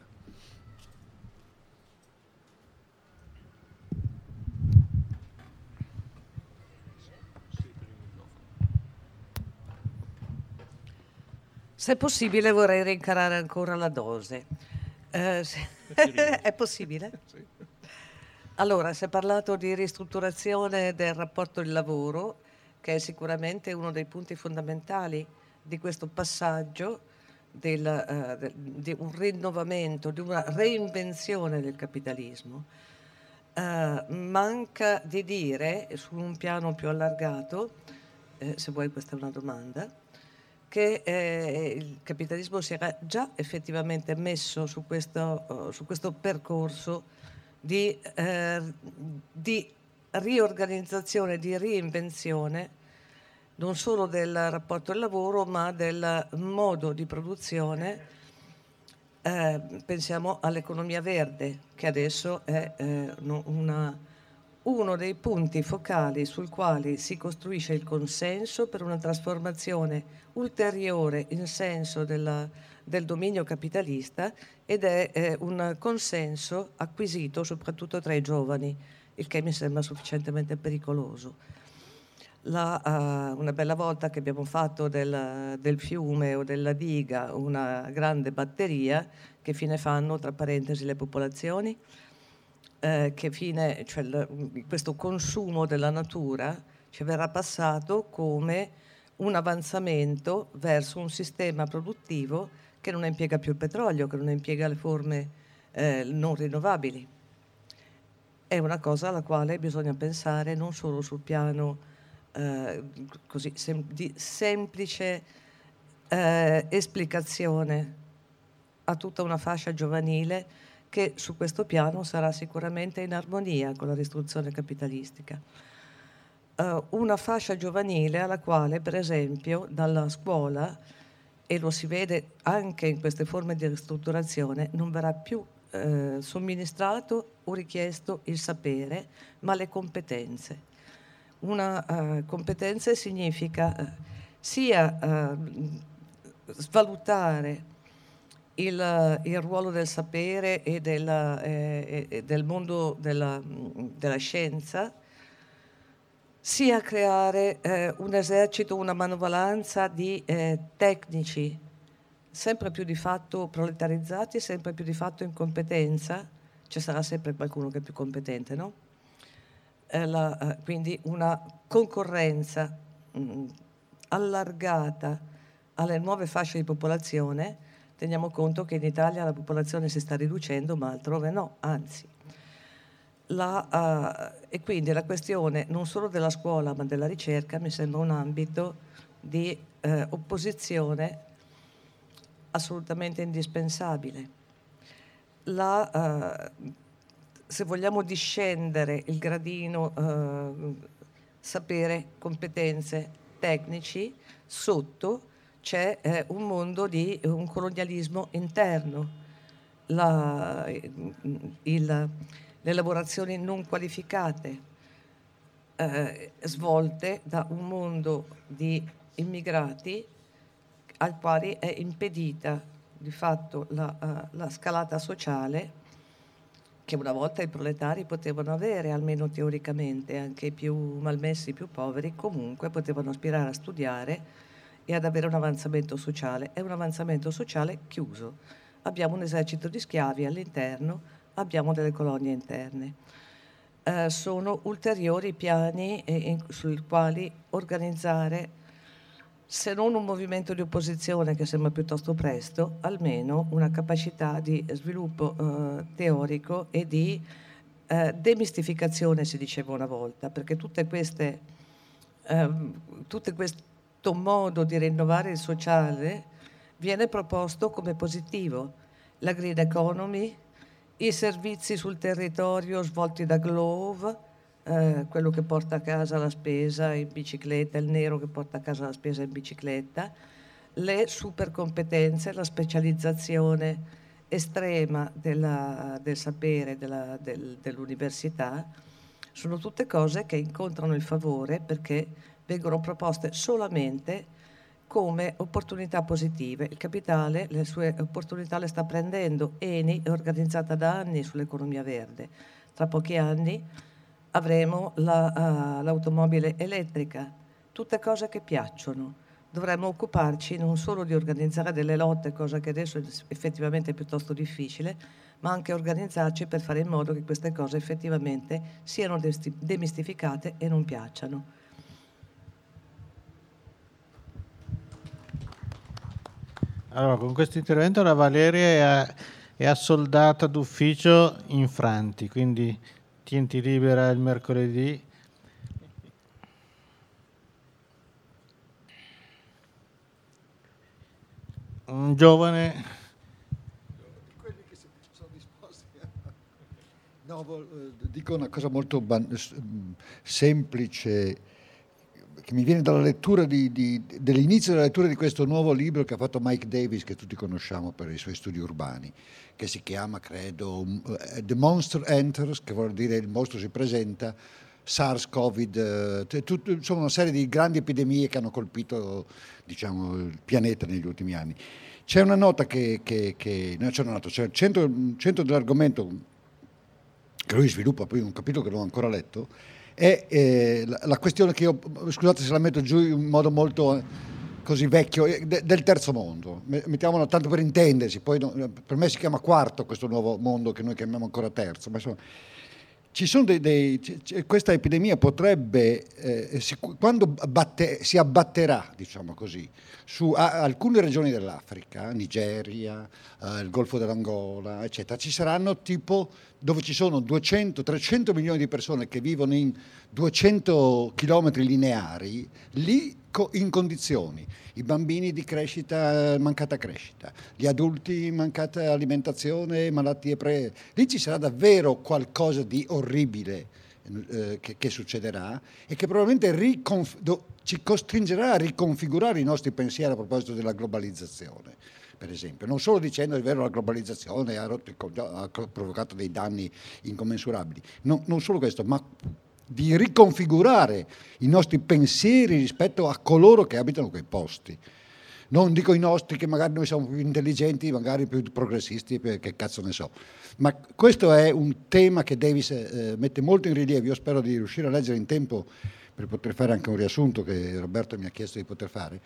Se possibile vorrei rincarare ancora la dose. Eh, se... È possibile? Sì. Allora, si è parlato di ristrutturazione del rapporto di lavoro, che è sicuramente uno dei punti fondamentali di questo passaggio del, eh, del- di un rinnovamento, di una reinvenzione del capitalismo. Eh, manca di dire, su un piano più allargato, eh, se vuoi questa è una domanda, che eh, il capitalismo si era già effettivamente messo su questo, eh, su questo percorso di, eh, di riorganizzazione, di reinvenzione non solo del rapporto al lavoro, ma del modo di produzione. Eh, pensiamo all'economia verde, che adesso è eh, no- una- uno dei punti focali sul quale si costruisce il consenso per una trasformazione ulteriore in senso della- del dominio capitalista, ed è eh, un consenso acquisito soprattutto tra i giovani, il che mi sembra sufficientemente pericoloso. La, eh, una bella volta che abbiamo fatto del, del fiume o della diga una grande batteria, che fine fanno, tra parentesi, le popolazioni? Eh, che fine, cioè il- questo consumo della natura ci verrà passato come un avanzamento verso un sistema produttivo che non impiega più il petrolio, che non impiega le forme eh, non rinnovabili. È una cosa alla quale bisogna pensare non solo sul piano eh, così, sem- di semplice eh, esplicazione a tutta una fascia giovanile che su questo piano sarà sicuramente in armonia con la ristruzione capitalistica. Eh, una fascia giovanile alla quale, per esempio, dalla scuola, e lo si vede anche in queste forme di ristrutturazione, non verrà più eh, somministrato o richiesto il sapere, ma le competenze. Una eh, competenza significa eh, sia eh, svalutare il, il ruolo del sapere e, della, eh, e del mondo della, della scienza, sia creare eh, un esercito, una manovalanza di eh, tecnici sempre più di fatto proletarizzati, sempre più di fatto in competenza. Ci sarà sempre qualcuno che è più competente, no? Eh, la, eh, quindi una concorrenza mh, allargata alle nuove fasce di popolazione. Teniamo conto che in Italia la popolazione si sta riducendo, ma altrove no, anzi. La, uh, e quindi la questione non solo della scuola, ma della ricerca mi sembra un ambito di eh, opposizione assolutamente indispensabile. La, uh, se vogliamo discendere il gradino uh, sapere, competenze, tecnici, sotto c'è eh, un mondo di un colonialismo interno. La, il, le lavorazioni non qualificate eh, svolte da un mondo di immigrati al quale è impedita di fatto la, uh, la scalata sociale che una volta i proletari potevano avere, almeno teoricamente, anche i più malmessi, i più poveri, comunque potevano aspirare a studiare e ad avere un avanzamento sociale. È un avanzamento sociale chiuso. Abbiamo un esercito di schiavi all'interno, abbiamo delle colonie interne. Eh, sono ulteriori piani eh, in, sui quali organizzare, se non un movimento di opposizione che sembra piuttosto presto, almeno una capacità di sviluppo eh, teorico e di eh, demistificazione, si diceva una volta, perché tutte queste, eh, tutte questo modo di rinnovare il sociale viene proposto come positivo. La green economy, i servizi sul territorio svolti da Glove, eh, quello che porta a casa la spesa in bicicletta, il nero che porta a casa la spesa in bicicletta, le super competenze, la specializzazione estrema della, del sapere della, del, dell'università, sono tutte cose che incontrano il favore perché vengono proposte solamente come opportunità positive. Il capitale le sue opportunità le sta prendendo. Eni è organizzata da anni sull'economia verde. Tra pochi anni avremo la, uh, l'automobile elettrica, tutte cose che piacciono, dovremmo occuparci non solo di organizzare delle lotte, cosa che adesso è effettivamente piuttosto difficile, ma anche organizzarci per fare in modo che queste cose effettivamente siano demistificate e non piacciono. Allora, con questo intervento la Valeria è, è assoldata d'ufficio in Franti, quindi tienti libera il mercoledì. Un giovane... Quelli che sono disposti a... No, dico una cosa molto ban- semplice, che mi viene dalla lettura di, di, dell'inizio della lettura di questo nuovo libro che ha fatto Mike Davis, che tutti conosciamo per i suoi studi urbani, che si chiama, credo, The Monster Enters, che vuol dire il mostro si presenta, SARS, Covid, eh, tut, insomma una serie di grandi epidemie che hanno colpito, diciamo, il pianeta negli ultimi anni. C'è una nota che, che, che no, c'è una nota, c'è il centro, centro dell'argomento che lui sviluppa, poi un capitolo che non ho ancora letto, è eh, la, la questione che io, scusate se la metto giù in modo molto così vecchio, de, del terzo mondo, mettiamolo tanto per intendersi, poi no, per me si chiama quarto questo nuovo mondo che noi chiamiamo ancora terzo, ma insomma, ci sono dei, dei, questa epidemia potrebbe, eh, si, quando batte, si abbatterà, diciamo così, su a, alcune regioni dell'Africa, Nigeria, eh, il Golfo dell'Angola, eccetera, ci saranno tipo dove ci sono duecento trecento milioni di persone che vivono in duecento chilometri lineari, lì in condizioni, i bambini di crescita, mancata crescita, gli adulti mancata alimentazione, malattie pre... Lì ci sarà davvero qualcosa di orribile eh, che, che succederà e che probabilmente riconf... do... ci costringerà a riconfigurare i nostri pensieri a proposito della globalizzazione. Per esempio, non solo dicendo è vero la globalizzazione ha, rotto, ha provocato dei danni incommensurabili, no, non solo questo, ma di riconfigurare i nostri pensieri rispetto a coloro che abitano quei posti. Non dico i nostri, che magari noi siamo più intelligenti, magari più progressisti, che cazzo ne so. Ma questo è un tema che Davis eh, mette molto in rilievo. Io spero di riuscire a leggere in tempo per poter fare anche un riassunto che Roberto mi ha chiesto di poter fare.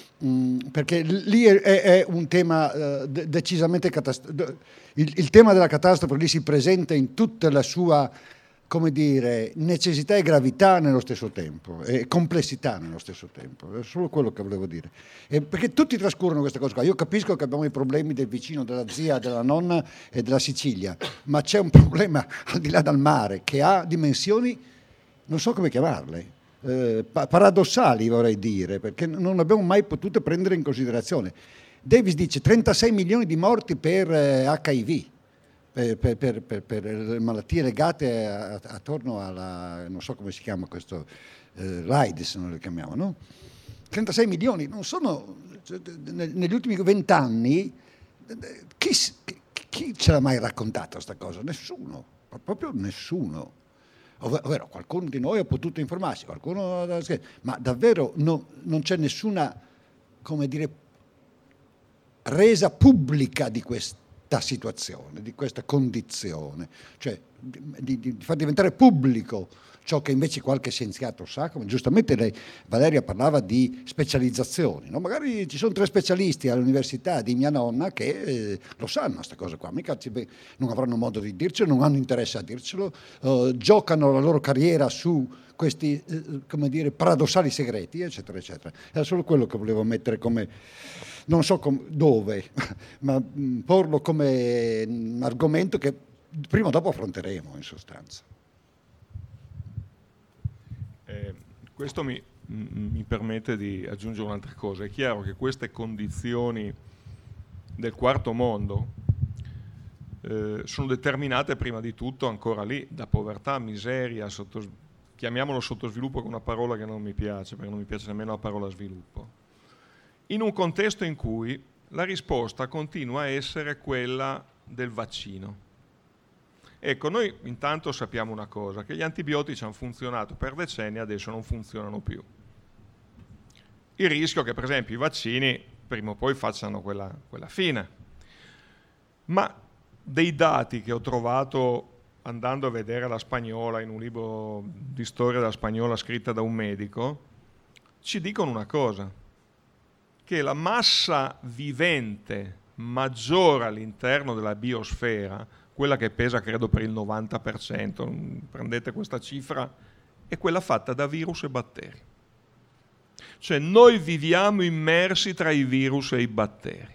Mm, perché lì è, è un tema uh, de- decisamente catastrofico. Il, il tema della catastrofe lì si presenta in tutta la sua, come dire, necessità e gravità nello stesso tempo, e complessità nello stesso tempo, è solo quello che volevo dire. E perché tutti trascurano queste cose qua. Io capisco che abbiamo i problemi del vicino, della zia, della nonna e della Sicilia, ma c'è un problema al di là dal mare che ha dimensioni, non so come chiamarle, eh, paradossali vorrei dire, perché non abbiamo mai potuto prendere in considerazione. Davis dice trentasei milioni di morti per eh, acca i vu. Per, per, per, per, per le malattie legate a, a, attorno alla, non so come si chiama questo, eh, l'AIDS non lo chiamiamo, no? trentasei milioni, non sono, cioè, negli ultimi vent'anni, chi, chi ce l'ha mai raccontato questa cosa? Nessuno, proprio nessuno. Ovvero qualcuno di noi ha potuto informarsi, qualcuno, ma davvero no, non c'è nessuna, come dire, resa pubblica di questo situazione, di questa condizione, cioè di, di, di far diventare pubblico ciò che invece qualche scienziato sa, come giustamente lei, Valeria, parlava di specializzazioni, no? Magari ci sono tre specialisti all'università di mia nonna che eh, lo sanno questa cosa qua, mica ci, non avranno modo di dircelo, non hanno interesse a dircelo, uh, giocano la loro carriera su questi, eh, come dire, paradossali segreti, eccetera, eccetera. Era solo quello che volevo mettere come, non so com- dove, ma mh, porlo come mh, argomento che prima o dopo affronteremo, in sostanza. Eh, questo mi, m- mi permette di aggiungere un'altra cosa. È chiaro che queste condizioni del quarto mondo eh, sono determinate prima di tutto ancora lì da povertà, miseria, sottos- chiamiamolo sottosviluppo, che è una parola che non mi piace, perché non mi piace nemmeno la parola sviluppo, in un contesto in cui la risposta continua a essere quella del vaccino. Ecco, noi intanto sappiamo una cosa, che gli antibiotici hanno funzionato per decenni, adesso non funzionano più. Il rischio è che per esempio i vaccini prima o poi facciano quella, quella fine. Ma dei dati che ho trovato andando a vedere la spagnola, in un libro di storia della spagnola scritta da un medico, ci dicono una cosa, che la massa vivente maggiore all'interno della biosfera, quella che pesa credo per il novanta per cento, prendete questa cifra, è quella fatta da virus e batteri. Cioè noi viviamo immersi tra i virus e i batteri.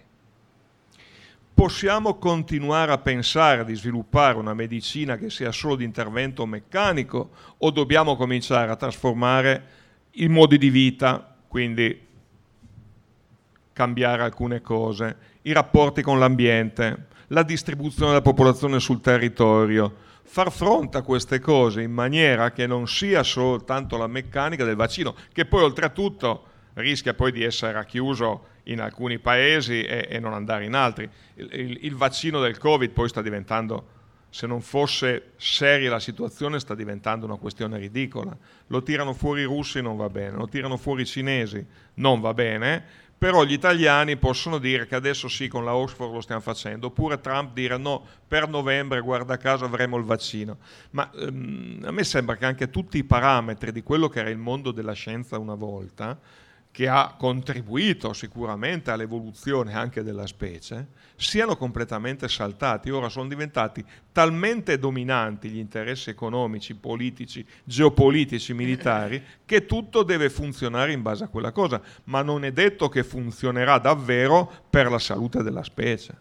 Possiamo continuare a pensare di sviluppare una medicina che sia solo di intervento meccanico o dobbiamo cominciare a trasformare i modi di vita, quindi cambiare alcune cose, i rapporti con l'ambiente, la distribuzione della popolazione sul territorio, far fronte a queste cose in maniera che non sia soltanto la meccanica del vaccino, che poi oltretutto rischia poi di essere racchiuso in alcuni paesi e, e non andare in altri. Il, il, il vaccino del Covid poi sta diventando, se non fosse seria la situazione, sta diventando una questione ridicola. Lo tirano fuori i russi, non va bene, lo tirano fuori i cinesi, non va bene, però gli italiani possono dire che adesso sì, con la Oxford lo stiamo facendo, oppure Trump dire no, per novembre, guarda caso, avremo il vaccino. Ma ehm, a me sembra che anche tutti i parametri di quello che era il mondo della scienza una volta, che ha contribuito sicuramente all'evoluzione anche della specie, siano completamente saltati. Ora sono diventati talmente dominanti gli interessi economici, politici, geopolitici, militari, che tutto deve funzionare in base a quella cosa, ma non è detto che funzionerà davvero per la salute della specie.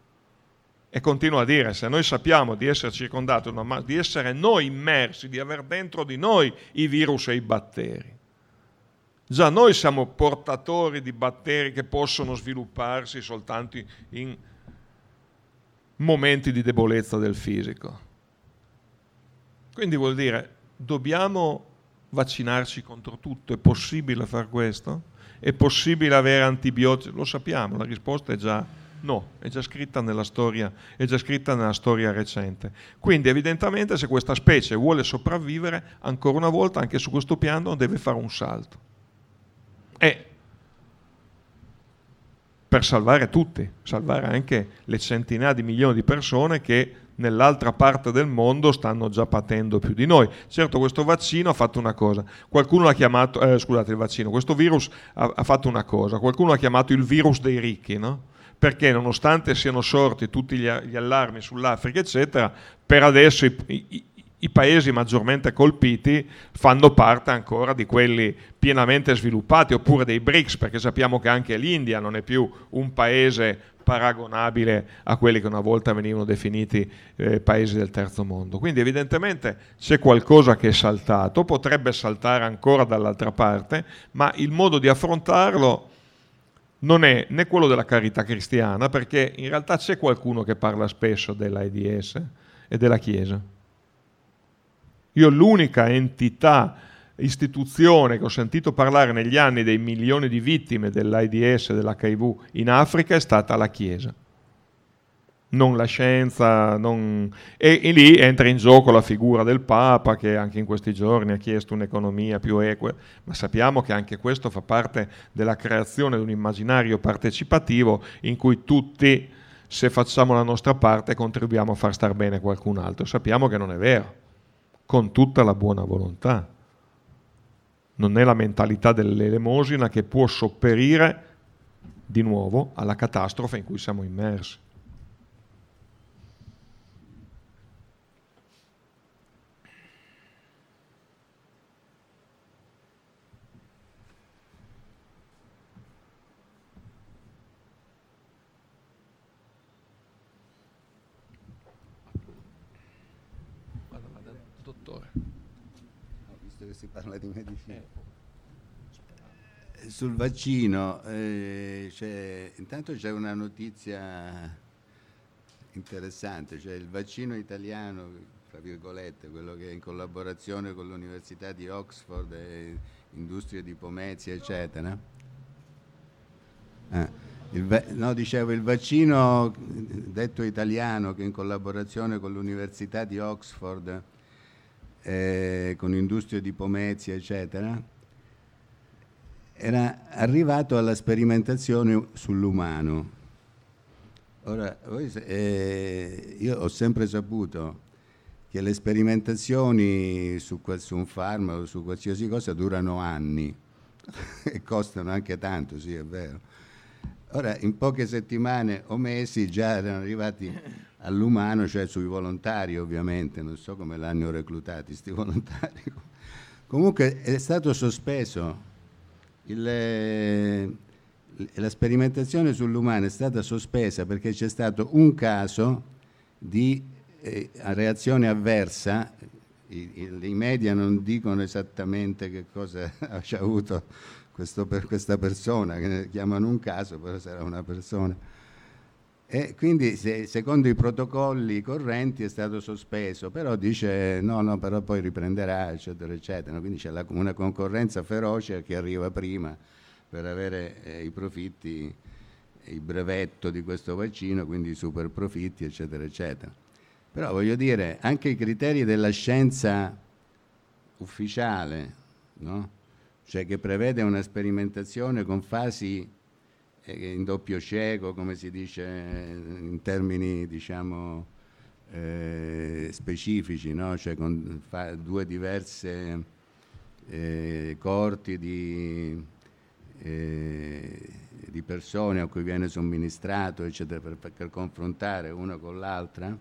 E continuo a dire, se noi sappiamo di essere circondati, di essere noi immersi, di aver dentro di noi i virus e i batteri, già noi siamo portatori di batteri che possono svilupparsi soltanto in momenti di debolezza del fisico. Quindi vuol dire, dobbiamo vaccinarci contro tutto? È possibile far questo? È possibile avere antibiotici? Lo sappiamo, la risposta è già no, è già scritta nella storia, è già scritta nella storia recente. Quindi evidentemente se questa specie vuole sopravvivere, ancora una volta anche su questo piano deve fare un salto. E per salvare tutti, salvare anche le centinaia di milioni di persone che nell'altra parte del mondo stanno già patendo più di noi. Certo, questo vaccino ha fatto una cosa, qualcuno l'ha chiamato, eh, scusate, il vaccino, questo virus ha, ha fatto una cosa, qualcuno l'ha chiamato il virus dei ricchi, no? Perché nonostante siano sorti tutti gli, gli allarmi sull'Africa, eccetera, per adesso i, i I paesi maggiormente colpiti fanno parte ancora di quelli pienamente sviluppati, oppure dei BRICS, perché sappiamo che anche l'India non è più un paese paragonabile a quelli che una volta venivano definiti eh, paesi del terzo mondo. Quindi evidentemente c'è qualcosa che è saltato, potrebbe saltare ancora dall'altra parte, ma il modo di affrontarlo non è né quello della carità cristiana, perché in realtà c'è qualcuno che parla spesso dell'AIDS e della Chiesa. Io l'unica entità, istituzione che ho sentito parlare negli anni dei milioni di vittime dell'AIDS e dell'H I V in Africa è stata la Chiesa. Non la scienza, non... E, e lì entra in gioco la figura del Papa, che anche in questi giorni ha chiesto un'economia più equa, ma sappiamo che anche questo fa parte della creazione di un immaginario partecipativo in cui tutti, se facciamo la nostra parte, contribuiamo a far star bene qualcun altro. Sappiamo che non è vero, con tutta la buona volontà. Non è la mentalità dell'elemosina che può sopperire di nuovo alla catastrofe in cui siamo immersi. Dottore. Ho visto che si parla di medicina. Eh. Sul vaccino, eh, c'è, intanto c'è una notizia interessante, cioè il vaccino italiano, tra virgolette, quello che è in collaborazione con l'Università di Oxford e industrie di Pomezia, eccetera. Eh. Il, no, dicevo, il vaccino detto italiano che in collaborazione con l'Università di Oxford, eh, con industrie di Pomezia, eccetera, era arrivato alla sperimentazione sull'umano. Ora, voi, eh, io ho sempre saputo che le sperimentazioni su, su un farmaco, su qualsiasi cosa, durano anni e costano anche tanto, sì, è vero. Ora, in poche settimane o mesi già erano arrivati all'umano, cioè sui volontari ovviamente, non so come l'hanno reclutati sti volontari. Comunque è stato sospeso, il, la sperimentazione sull'umano è stata sospesa perché c'è stato un caso di eh, reazione avversa. I, i, i media non dicono esattamente che cosa ha avuto questo, per questa persona, che ne chiamano un caso, però sarà una persona. E quindi se, secondo i protocolli correnti è stato sospeso, però dice no, no, però poi riprenderà, eccetera, eccetera. Quindi c'è la, una concorrenza feroce che arriva prima per avere eh, i profitti, il brevetto di questo vaccino, quindi i super profitti, eccetera, eccetera. Però voglio dire, anche i criteri della scienza ufficiale, no? Cioè che prevede una sperimentazione con fasi in doppio cieco, come si dice in termini diciamo eh, specifici, no? Cioè con fa, due diverse eh, coorti di, eh, di persone a cui viene somministrato, eccetera, per, per confrontare una con l'altra.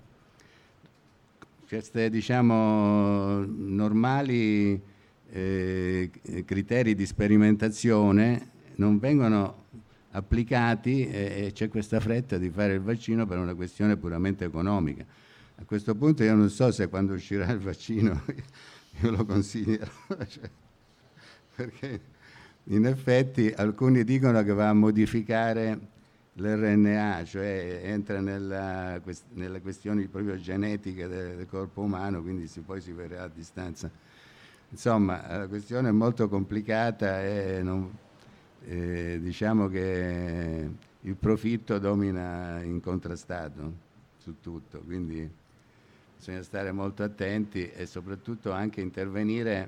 Queste diciamo normali eh, criteri di sperimentazione non vengono applicati e c'è questa fretta di fare il vaccino per una questione puramente economica. A questo punto io non so se quando uscirà il vaccino io lo consiglierò, cioè, perché in effetti alcuni dicono che va a modificare l'R N A, cioè entra nella, nelle questioni proprio genetiche del, del corpo umano, quindi si, poi si verrà a distanza. Insomma, la questione è molto complicata e non... Eh, diciamo che il profitto domina incontrastato su tutto, quindi bisogna stare molto attenti e soprattutto anche intervenire,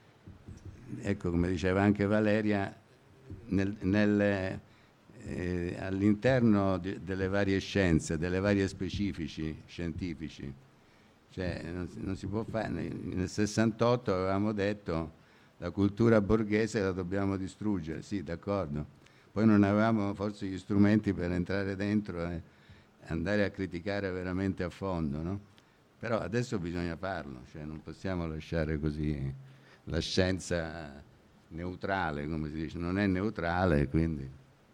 ecco come diceva anche Valeria, nel, nel, eh, all'interno di, delle varie scienze, delle varie specifici scientifici. Cioè non, non si può fare, nel sessantotto avevamo detto la cultura borghese la dobbiamo distruggere, sì, d'accordo. Poi non avevamo forse gli strumenti per entrare dentro e andare a criticare veramente a fondo, no? Però adesso bisogna farlo, cioè non possiamo lasciare così la scienza neutrale, come si dice, non è neutrale, quindi...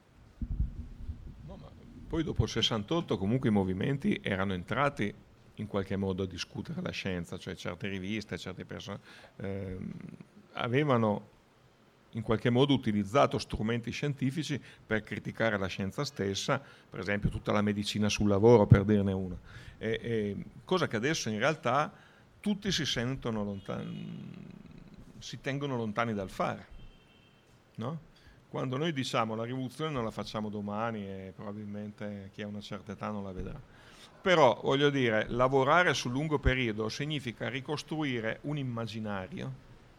No, ma poi dopo il sessantotto comunque i movimenti erano entrati in qualche modo a discutere la scienza, cioè certe riviste, certe persone... Ehm, avevano in qualche modo utilizzato strumenti scientifici per criticare la scienza stessa, per esempio tutta la medicina sul lavoro, per dirne una, e, e, cosa che adesso in realtà tutti si sentono lontani, si tengono lontani dal fare, no? Quando noi diciamo la rivoluzione non la facciamo domani e probabilmente chi ha una certa età non la vedrà, però voglio dire, lavorare sul lungo periodo significa ricostruire un immaginario,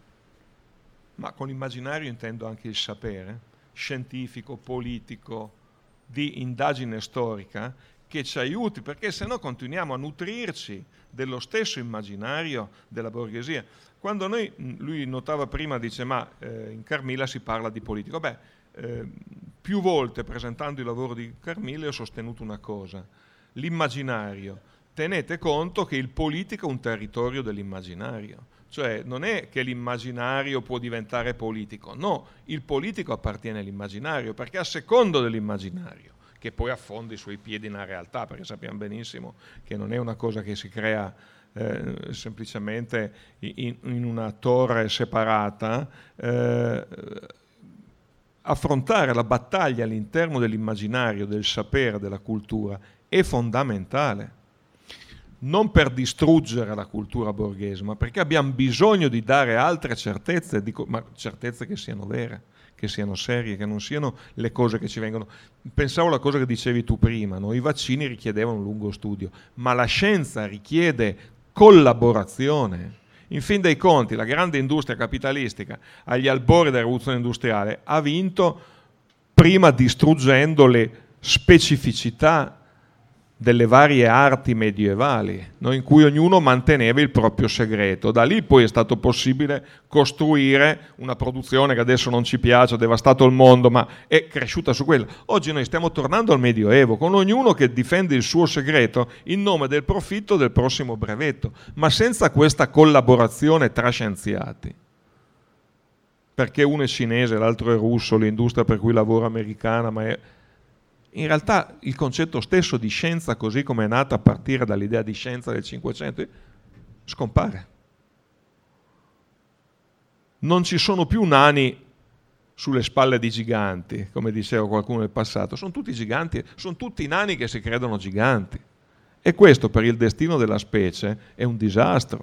ma con immaginario intendo anche il sapere scientifico, politico, di indagine storica che ci aiuti, perché se no continuiamo a nutrirci dello stesso immaginario della borghesia. Quando noi, lui notava prima, dice ma eh, in Carmilla si parla di politico, beh, eh, più volte presentando il lavoro di Carmilla ho sostenuto una cosa, l'immaginario, tenete conto che il politico è un territorio dell'immaginario. Cioè non è che l'immaginario può diventare politico, no, il politico appartiene all'immaginario perché a secondo dell'immaginario, che poi affonda i suoi piedi nella realtà, perché sappiamo benissimo che non è una cosa che si crea eh, semplicemente in, in una torre separata, eh, affrontare la battaglia all'interno dell'immaginario, del sapere, della cultura è fondamentale. Non per distruggere la cultura borghese, ma perché abbiamo bisogno di dare altre certezze, dico, ma certezze che siano vere, che siano serie, che non siano le cose che ci vengono. Pensavo alla cosa che dicevi tu prima, no? I vaccini richiedevano un lungo studio, ma la scienza richiede collaborazione. In fin dei conti, la grande industria capitalistica, agli albori della rivoluzione industriale, ha vinto prima distruggendo le specificità delle varie arti medievali, no? In cui ognuno manteneva il proprio segreto. Da lì poi è stato possibile costruire una produzione che adesso non ci piace, ha devastato il mondo, ma è cresciuta su quello. Oggi noi stiamo tornando al Medioevo, con ognuno che difende il suo segreto in nome del profitto del prossimo brevetto, ma senza questa collaborazione tra scienziati. Perché uno è cinese, l'altro è russo, l'industria per cui lavora americana, ma è... In realtà il concetto stesso di scienza, così come è nata a partire dall'idea di scienza del Cinquecento, scompare. Non ci sono più nani sulle spalle di giganti, come diceva qualcuno nel passato, sono tutti giganti, sono tutti nani che si credono giganti. E questo per il destino della specie è un disastro.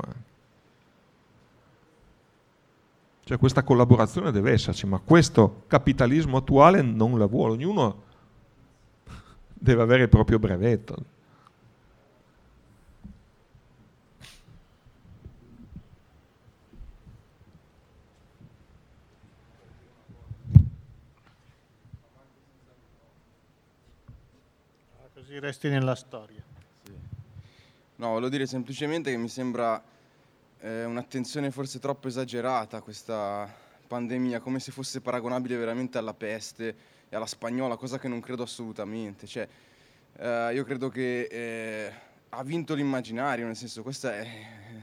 Cioè questa collaborazione deve esserci, ma questo capitalismo attuale non la vuole, ognuno deve avere il proprio brevetto. Così resti nella storia. Sì. No, volevo dire semplicemente che mi sembra eh, un'attenzione forse troppo esagerata a questa pandemia, come se fosse paragonabile veramente alla peste e alla spagnola, cosa che non credo assolutamente. Cioè, eh, io credo che eh, ha vinto l'immaginario, nel senso, questa è,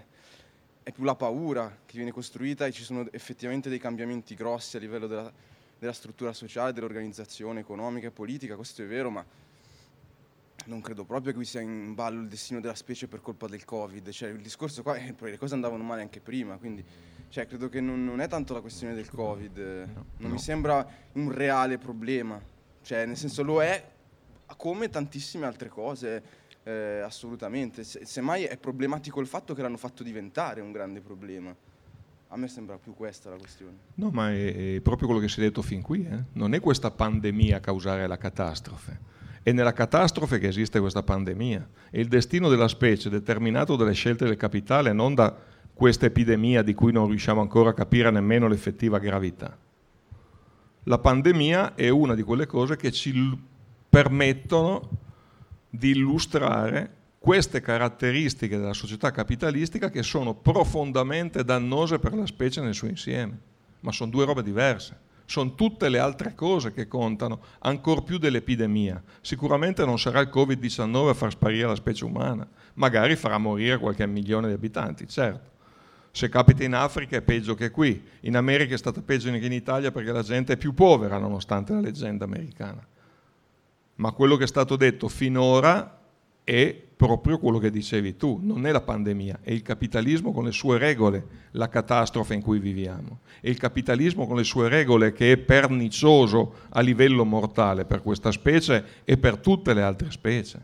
è più la paura che viene costruita e ci sono effettivamente dei cambiamenti grossi a livello della, della struttura sociale, dell'organizzazione economica e politica, questo è vero, ma non credo proprio che qui sia in ballo il destino della specie per colpa del Covid. Cioè, il discorso qua è che le cose andavano male anche prima, quindi cioè, credo che non, non è tanto la questione del Covid, non no. mi sembra un reale problema, cioè nel senso lo è come tantissime altre cose, eh, assolutamente, Se, semmai è problematico il fatto che l'hanno fatto diventare un grande problema. A me sembra più questa la questione. No, ma è, è proprio quello che si è detto fin qui, eh? Non è questa pandemia a causare la catastrofe, è nella catastrofe che esiste questa pandemia, e il destino della specie è determinato dalle scelte del capitale, non da questa epidemia di cui non riusciamo ancora a capire nemmeno l'effettiva gravità. La pandemia è una di quelle cose che ci permettono di illustrare queste caratteristiche della società capitalistica che sono profondamente dannose per la specie nel suo insieme, ma sono due robe diverse. Sono tutte le altre cose che contano, ancor più dell'epidemia. Sicuramente non sarà il covid diciannove a far sparire la specie umana, magari farà morire qualche milione di abitanti, certo. Se capita in Africa è peggio che qui, in America è stata peggio che in Italia perché la gente è più povera nonostante la leggenda americana. Ma quello che è stato detto finora è proprio quello che dicevi tu, non è la pandemia, è il capitalismo con le sue regole, la catastrofe in cui viviamo. È il capitalismo con le sue regole che è pernicioso a livello mortale per questa specie e per tutte le altre specie.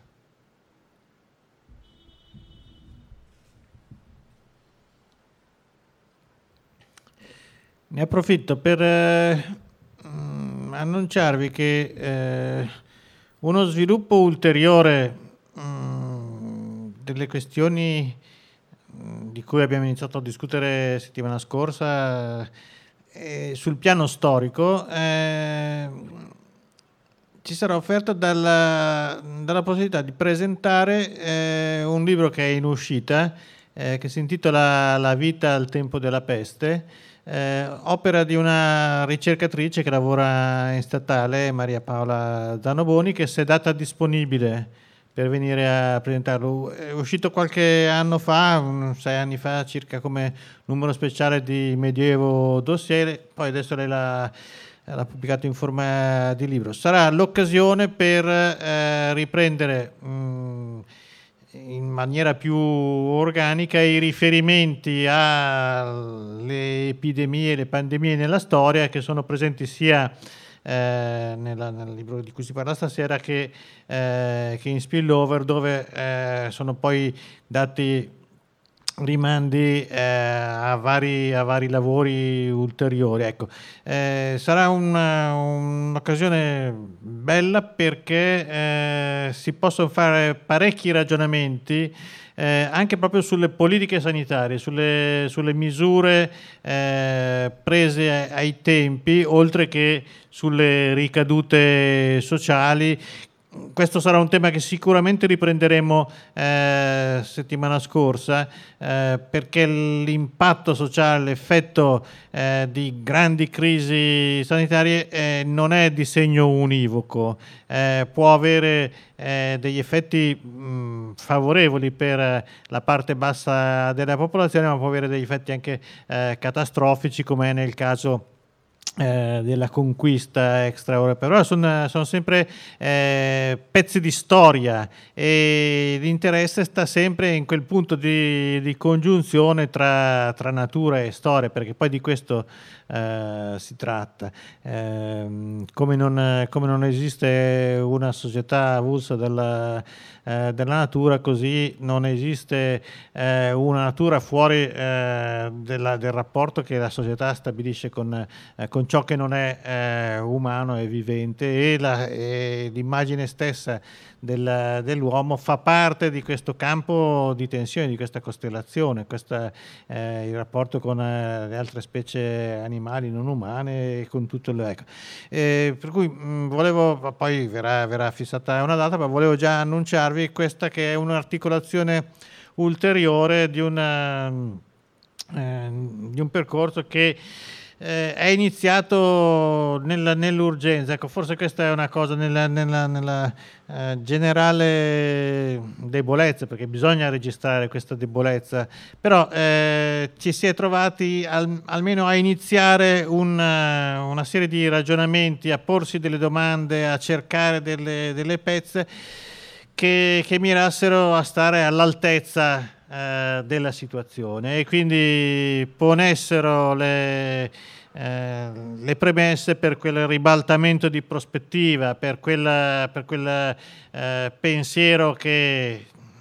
Ne approfitto per eh, annunciarvi che eh, uno sviluppo ulteriore mh, delle questioni mh, di cui abbiamo iniziato a discutere settimana scorsa eh, sul piano storico eh, ci sarà offerta dalla, dalla possibilità di presentare eh, un libro che è in uscita eh, che si intitola La vita al tempo della peste. Eh, opera di una ricercatrice che lavora in statale, Maria Paola Zanoboni, che si è data disponibile per venire a presentarlo. È uscito qualche anno fa, sei anni fa circa, come numero speciale di Medioevo Dossier, poi adesso lei l'ha, l'ha pubblicato in forma di libro. Sarà l'occasione per eh, riprendere mh, in maniera più organica i riferimenti alle epidemie e le pandemie nella storia, che sono presenti sia eh, nella, nel libro di cui si parla stasera che, eh, che in Spillover, dove eh, sono poi dati rimandi eh, a, vari, a vari lavori ulteriori. Ecco, eh, sarà una, un'occasione bella perché eh, si possono fare parecchi ragionamenti eh, anche proprio sulle politiche sanitarie, sulle, sulle misure eh, prese ai, ai tempi, oltre che sulle ricadute sociali, questo sarà un tema che sicuramente riprenderemo eh, settimana scorsa, eh, perché l'impatto sociale, l'effetto eh, di grandi crisi sanitarie eh, non è di segno univoco, eh, può avere eh, degli effetti mh, favorevoli per la parte bassa della popolazione, ma può avere degli effetti anche eh, catastrofici, come è nel caso Eh, della conquista extraeuropea. Però sono, sono sempre eh, pezzi di storia, e l'interesse sta sempre in quel punto di, di congiunzione tra, tra natura e storia, perché poi di questo eh, si tratta. Eh, come, non, come non esiste una società avulsa della, eh, della natura, così non esiste eh, una natura fuori eh, della, del rapporto che la società stabilisce con, eh, con ciò che non è eh, umano e vivente, e, la, e l'immagine stessa del, dell'uomo fa parte di questo campo di tensione, di questa costellazione, questa, eh, il rapporto con eh, le altre specie animali non umane e con tutto il ecco. Eh, per cui mh, volevo, poi verrà, verrà fissata una data, ma volevo già annunciarvi questa, che è un'articolazione ulteriore di, una, eh, di un percorso che Eh, è iniziato nella, nell'urgenza. Ecco, forse questa è una cosa nella, nella, nella eh, generale debolezza, perché bisogna registrare questa debolezza, però eh, ci si è trovati al, almeno a iniziare una, una serie di ragionamenti, a porsi delle domande, a cercare delle, delle pezze che, che mirassero a stare all'altezza Eh, della situazione, e quindi ponessero le, eh, le premesse per quel ribaltamento di prospettiva, per quel, per quel eh, pensiero che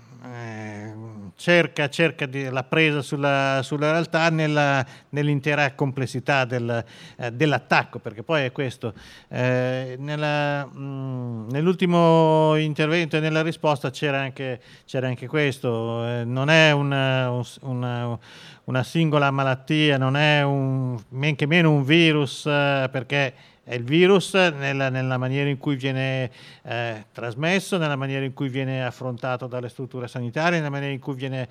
eh, cerca, cerca di, la presa sulla, sulla realtà nella, nell'intera complessità del, eh, dell'attacco, perché poi è questo. Eh, nella, mh, nell'ultimo intervento e nella risposta c'era anche, c'era anche questo. Eh, non è una, una, una singola malattia, non è un, men che meno un virus, eh, perché è il virus nella, nella maniera in cui viene eh, trasmesso, nella maniera in cui viene affrontato dalle strutture sanitarie, nella maniera in cui viene,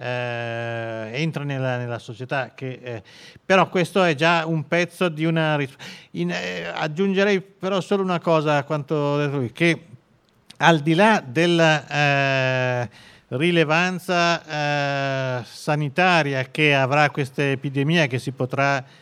eh, entra nella, nella società. Che, eh, però questo è già un pezzo di una... In, eh, aggiungerei però solo una cosa a quanto detto lui, che al di là della eh, rilevanza eh, sanitaria che avrà questa epidemia, che si potrà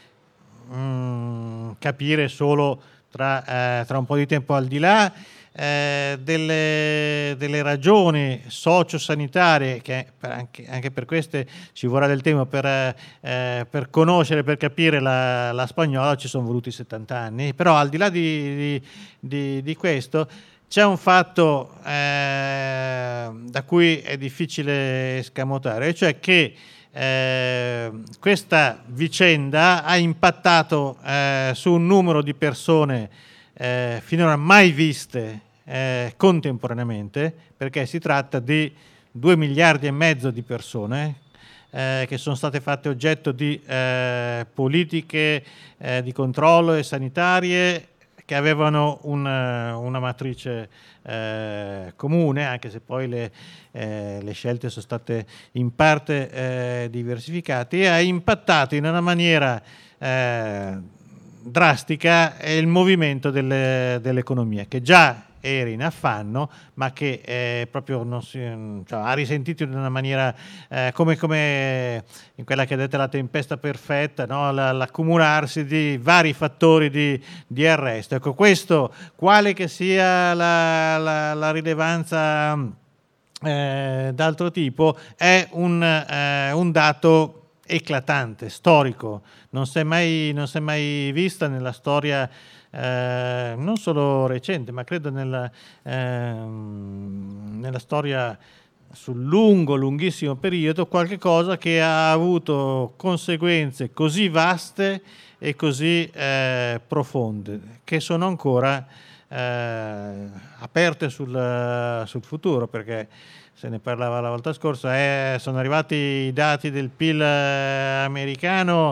Mm, capire solo tra, eh, tra un po' di tempo, al di là eh, delle, delle ragioni sociosanitarie, che per anche, anche per queste ci vorrà del tempo per, eh, per conoscere, per capire la, la spagnola, ci sono voluti settanta anni, però al di là di, di, di, di questo c'è un fatto eh, da cui è difficile escamotare, cioè che Eh, questa vicenda ha impattato eh, su un numero di persone eh, finora mai viste eh, contemporaneamente, perché si tratta di due miliardi e mezzo di persone eh, che sono state fatte oggetto di eh, politiche eh, di controllo e sanitarie che avevano una, una matrice eh, comune, anche se poi le, eh, le scelte sono state in parte eh, diversificate, e ha impattato in una maniera eh, drastica il movimento delle, dell'economia, che già era in affanno, ma che eh, proprio non si, cioè, ha risentito in una maniera eh, come, come in quella che è detta la tempesta perfetta, no? La, l'accumularsi di vari fattori di, di arresto. Ecco, questo, quale che sia la, la, la rilevanza eh, d'altro tipo, è un, eh, un dato eclatante, storico. Non si è mai, non si è mai vista nella storia Eh, non solo recente, ma credo nella, eh, nella storia sul lungo, lunghissimo periodo, qualche cosa che ha avuto conseguenze così vaste e così eh, profonde, che sono ancora eh, aperte sul, sul futuro, perché se ne parlava la volta scorsa, eh, sono arrivati i dati del P I L americano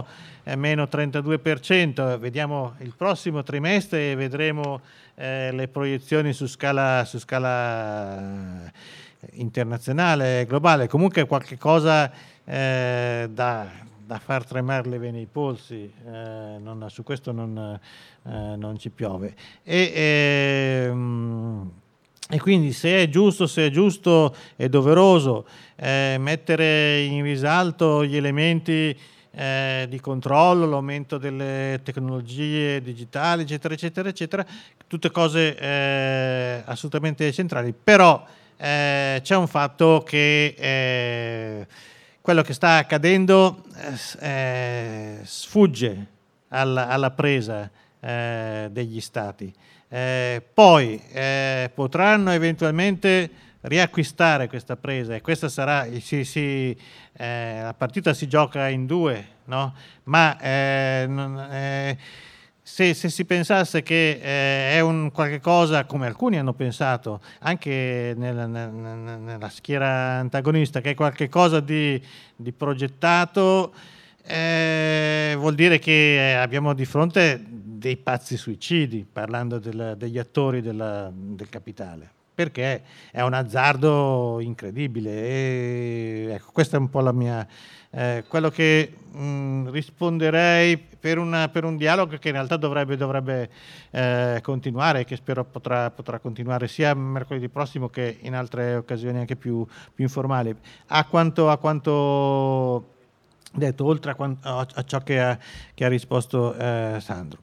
eh, meno trentadue per cento. Vediamo il prossimo trimestre e vedremo eh, le proiezioni su scala, su scala internazionale, globale. Comunque qualche cosa eh, da, da far tremare le vene ai polsi, eh, non, su questo non, eh, non ci piove. E, ehm, E quindi se è giusto, se è giusto e doveroso eh, mettere in risalto gli elementi eh, di controllo, l'aumento delle tecnologie digitali, eccetera, eccetera, eccetera, tutte cose eh, assolutamente centrali. Però eh, c'è un fatto che eh, quello che sta accadendo eh, sfugge alla, alla presa eh, degli stati. Eh, poi eh, potranno eventualmente riacquistare questa presa e questa sarà, si, si, eh, la partita si gioca in due, no? Ma eh, non, eh, se, se si pensasse che eh, è un qualche cosa, come alcuni hanno pensato, anche nella, nella, nella schiera antagonista, che è qualche cosa di, di progettato, eh, vuol dire che abbiamo di fronte dei pazzi suicidi, parlando del, degli attori della, del capitale, perché è un azzardo incredibile. E, ecco, questa è un po' la mia eh, quello che mh, risponderei per, una, per un dialogo che in realtà dovrebbe, dovrebbe eh, continuare, che spero potrà, potrà continuare sia mercoledì prossimo che in altre occasioni anche più, più informali. A quanto, a quanto detto, oltre a, quanto, a ciò che ha, che ha risposto eh, Sandro.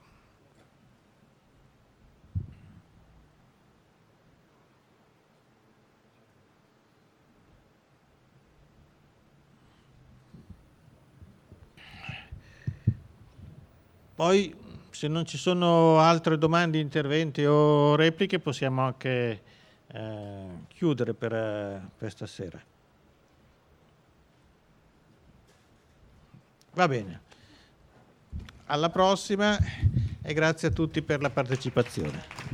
Poi, se non ci sono altre domande, interventi o repliche, possiamo anche eh, chiudere per, per stasera. Va bene. Alla prossima e grazie a tutti per la partecipazione.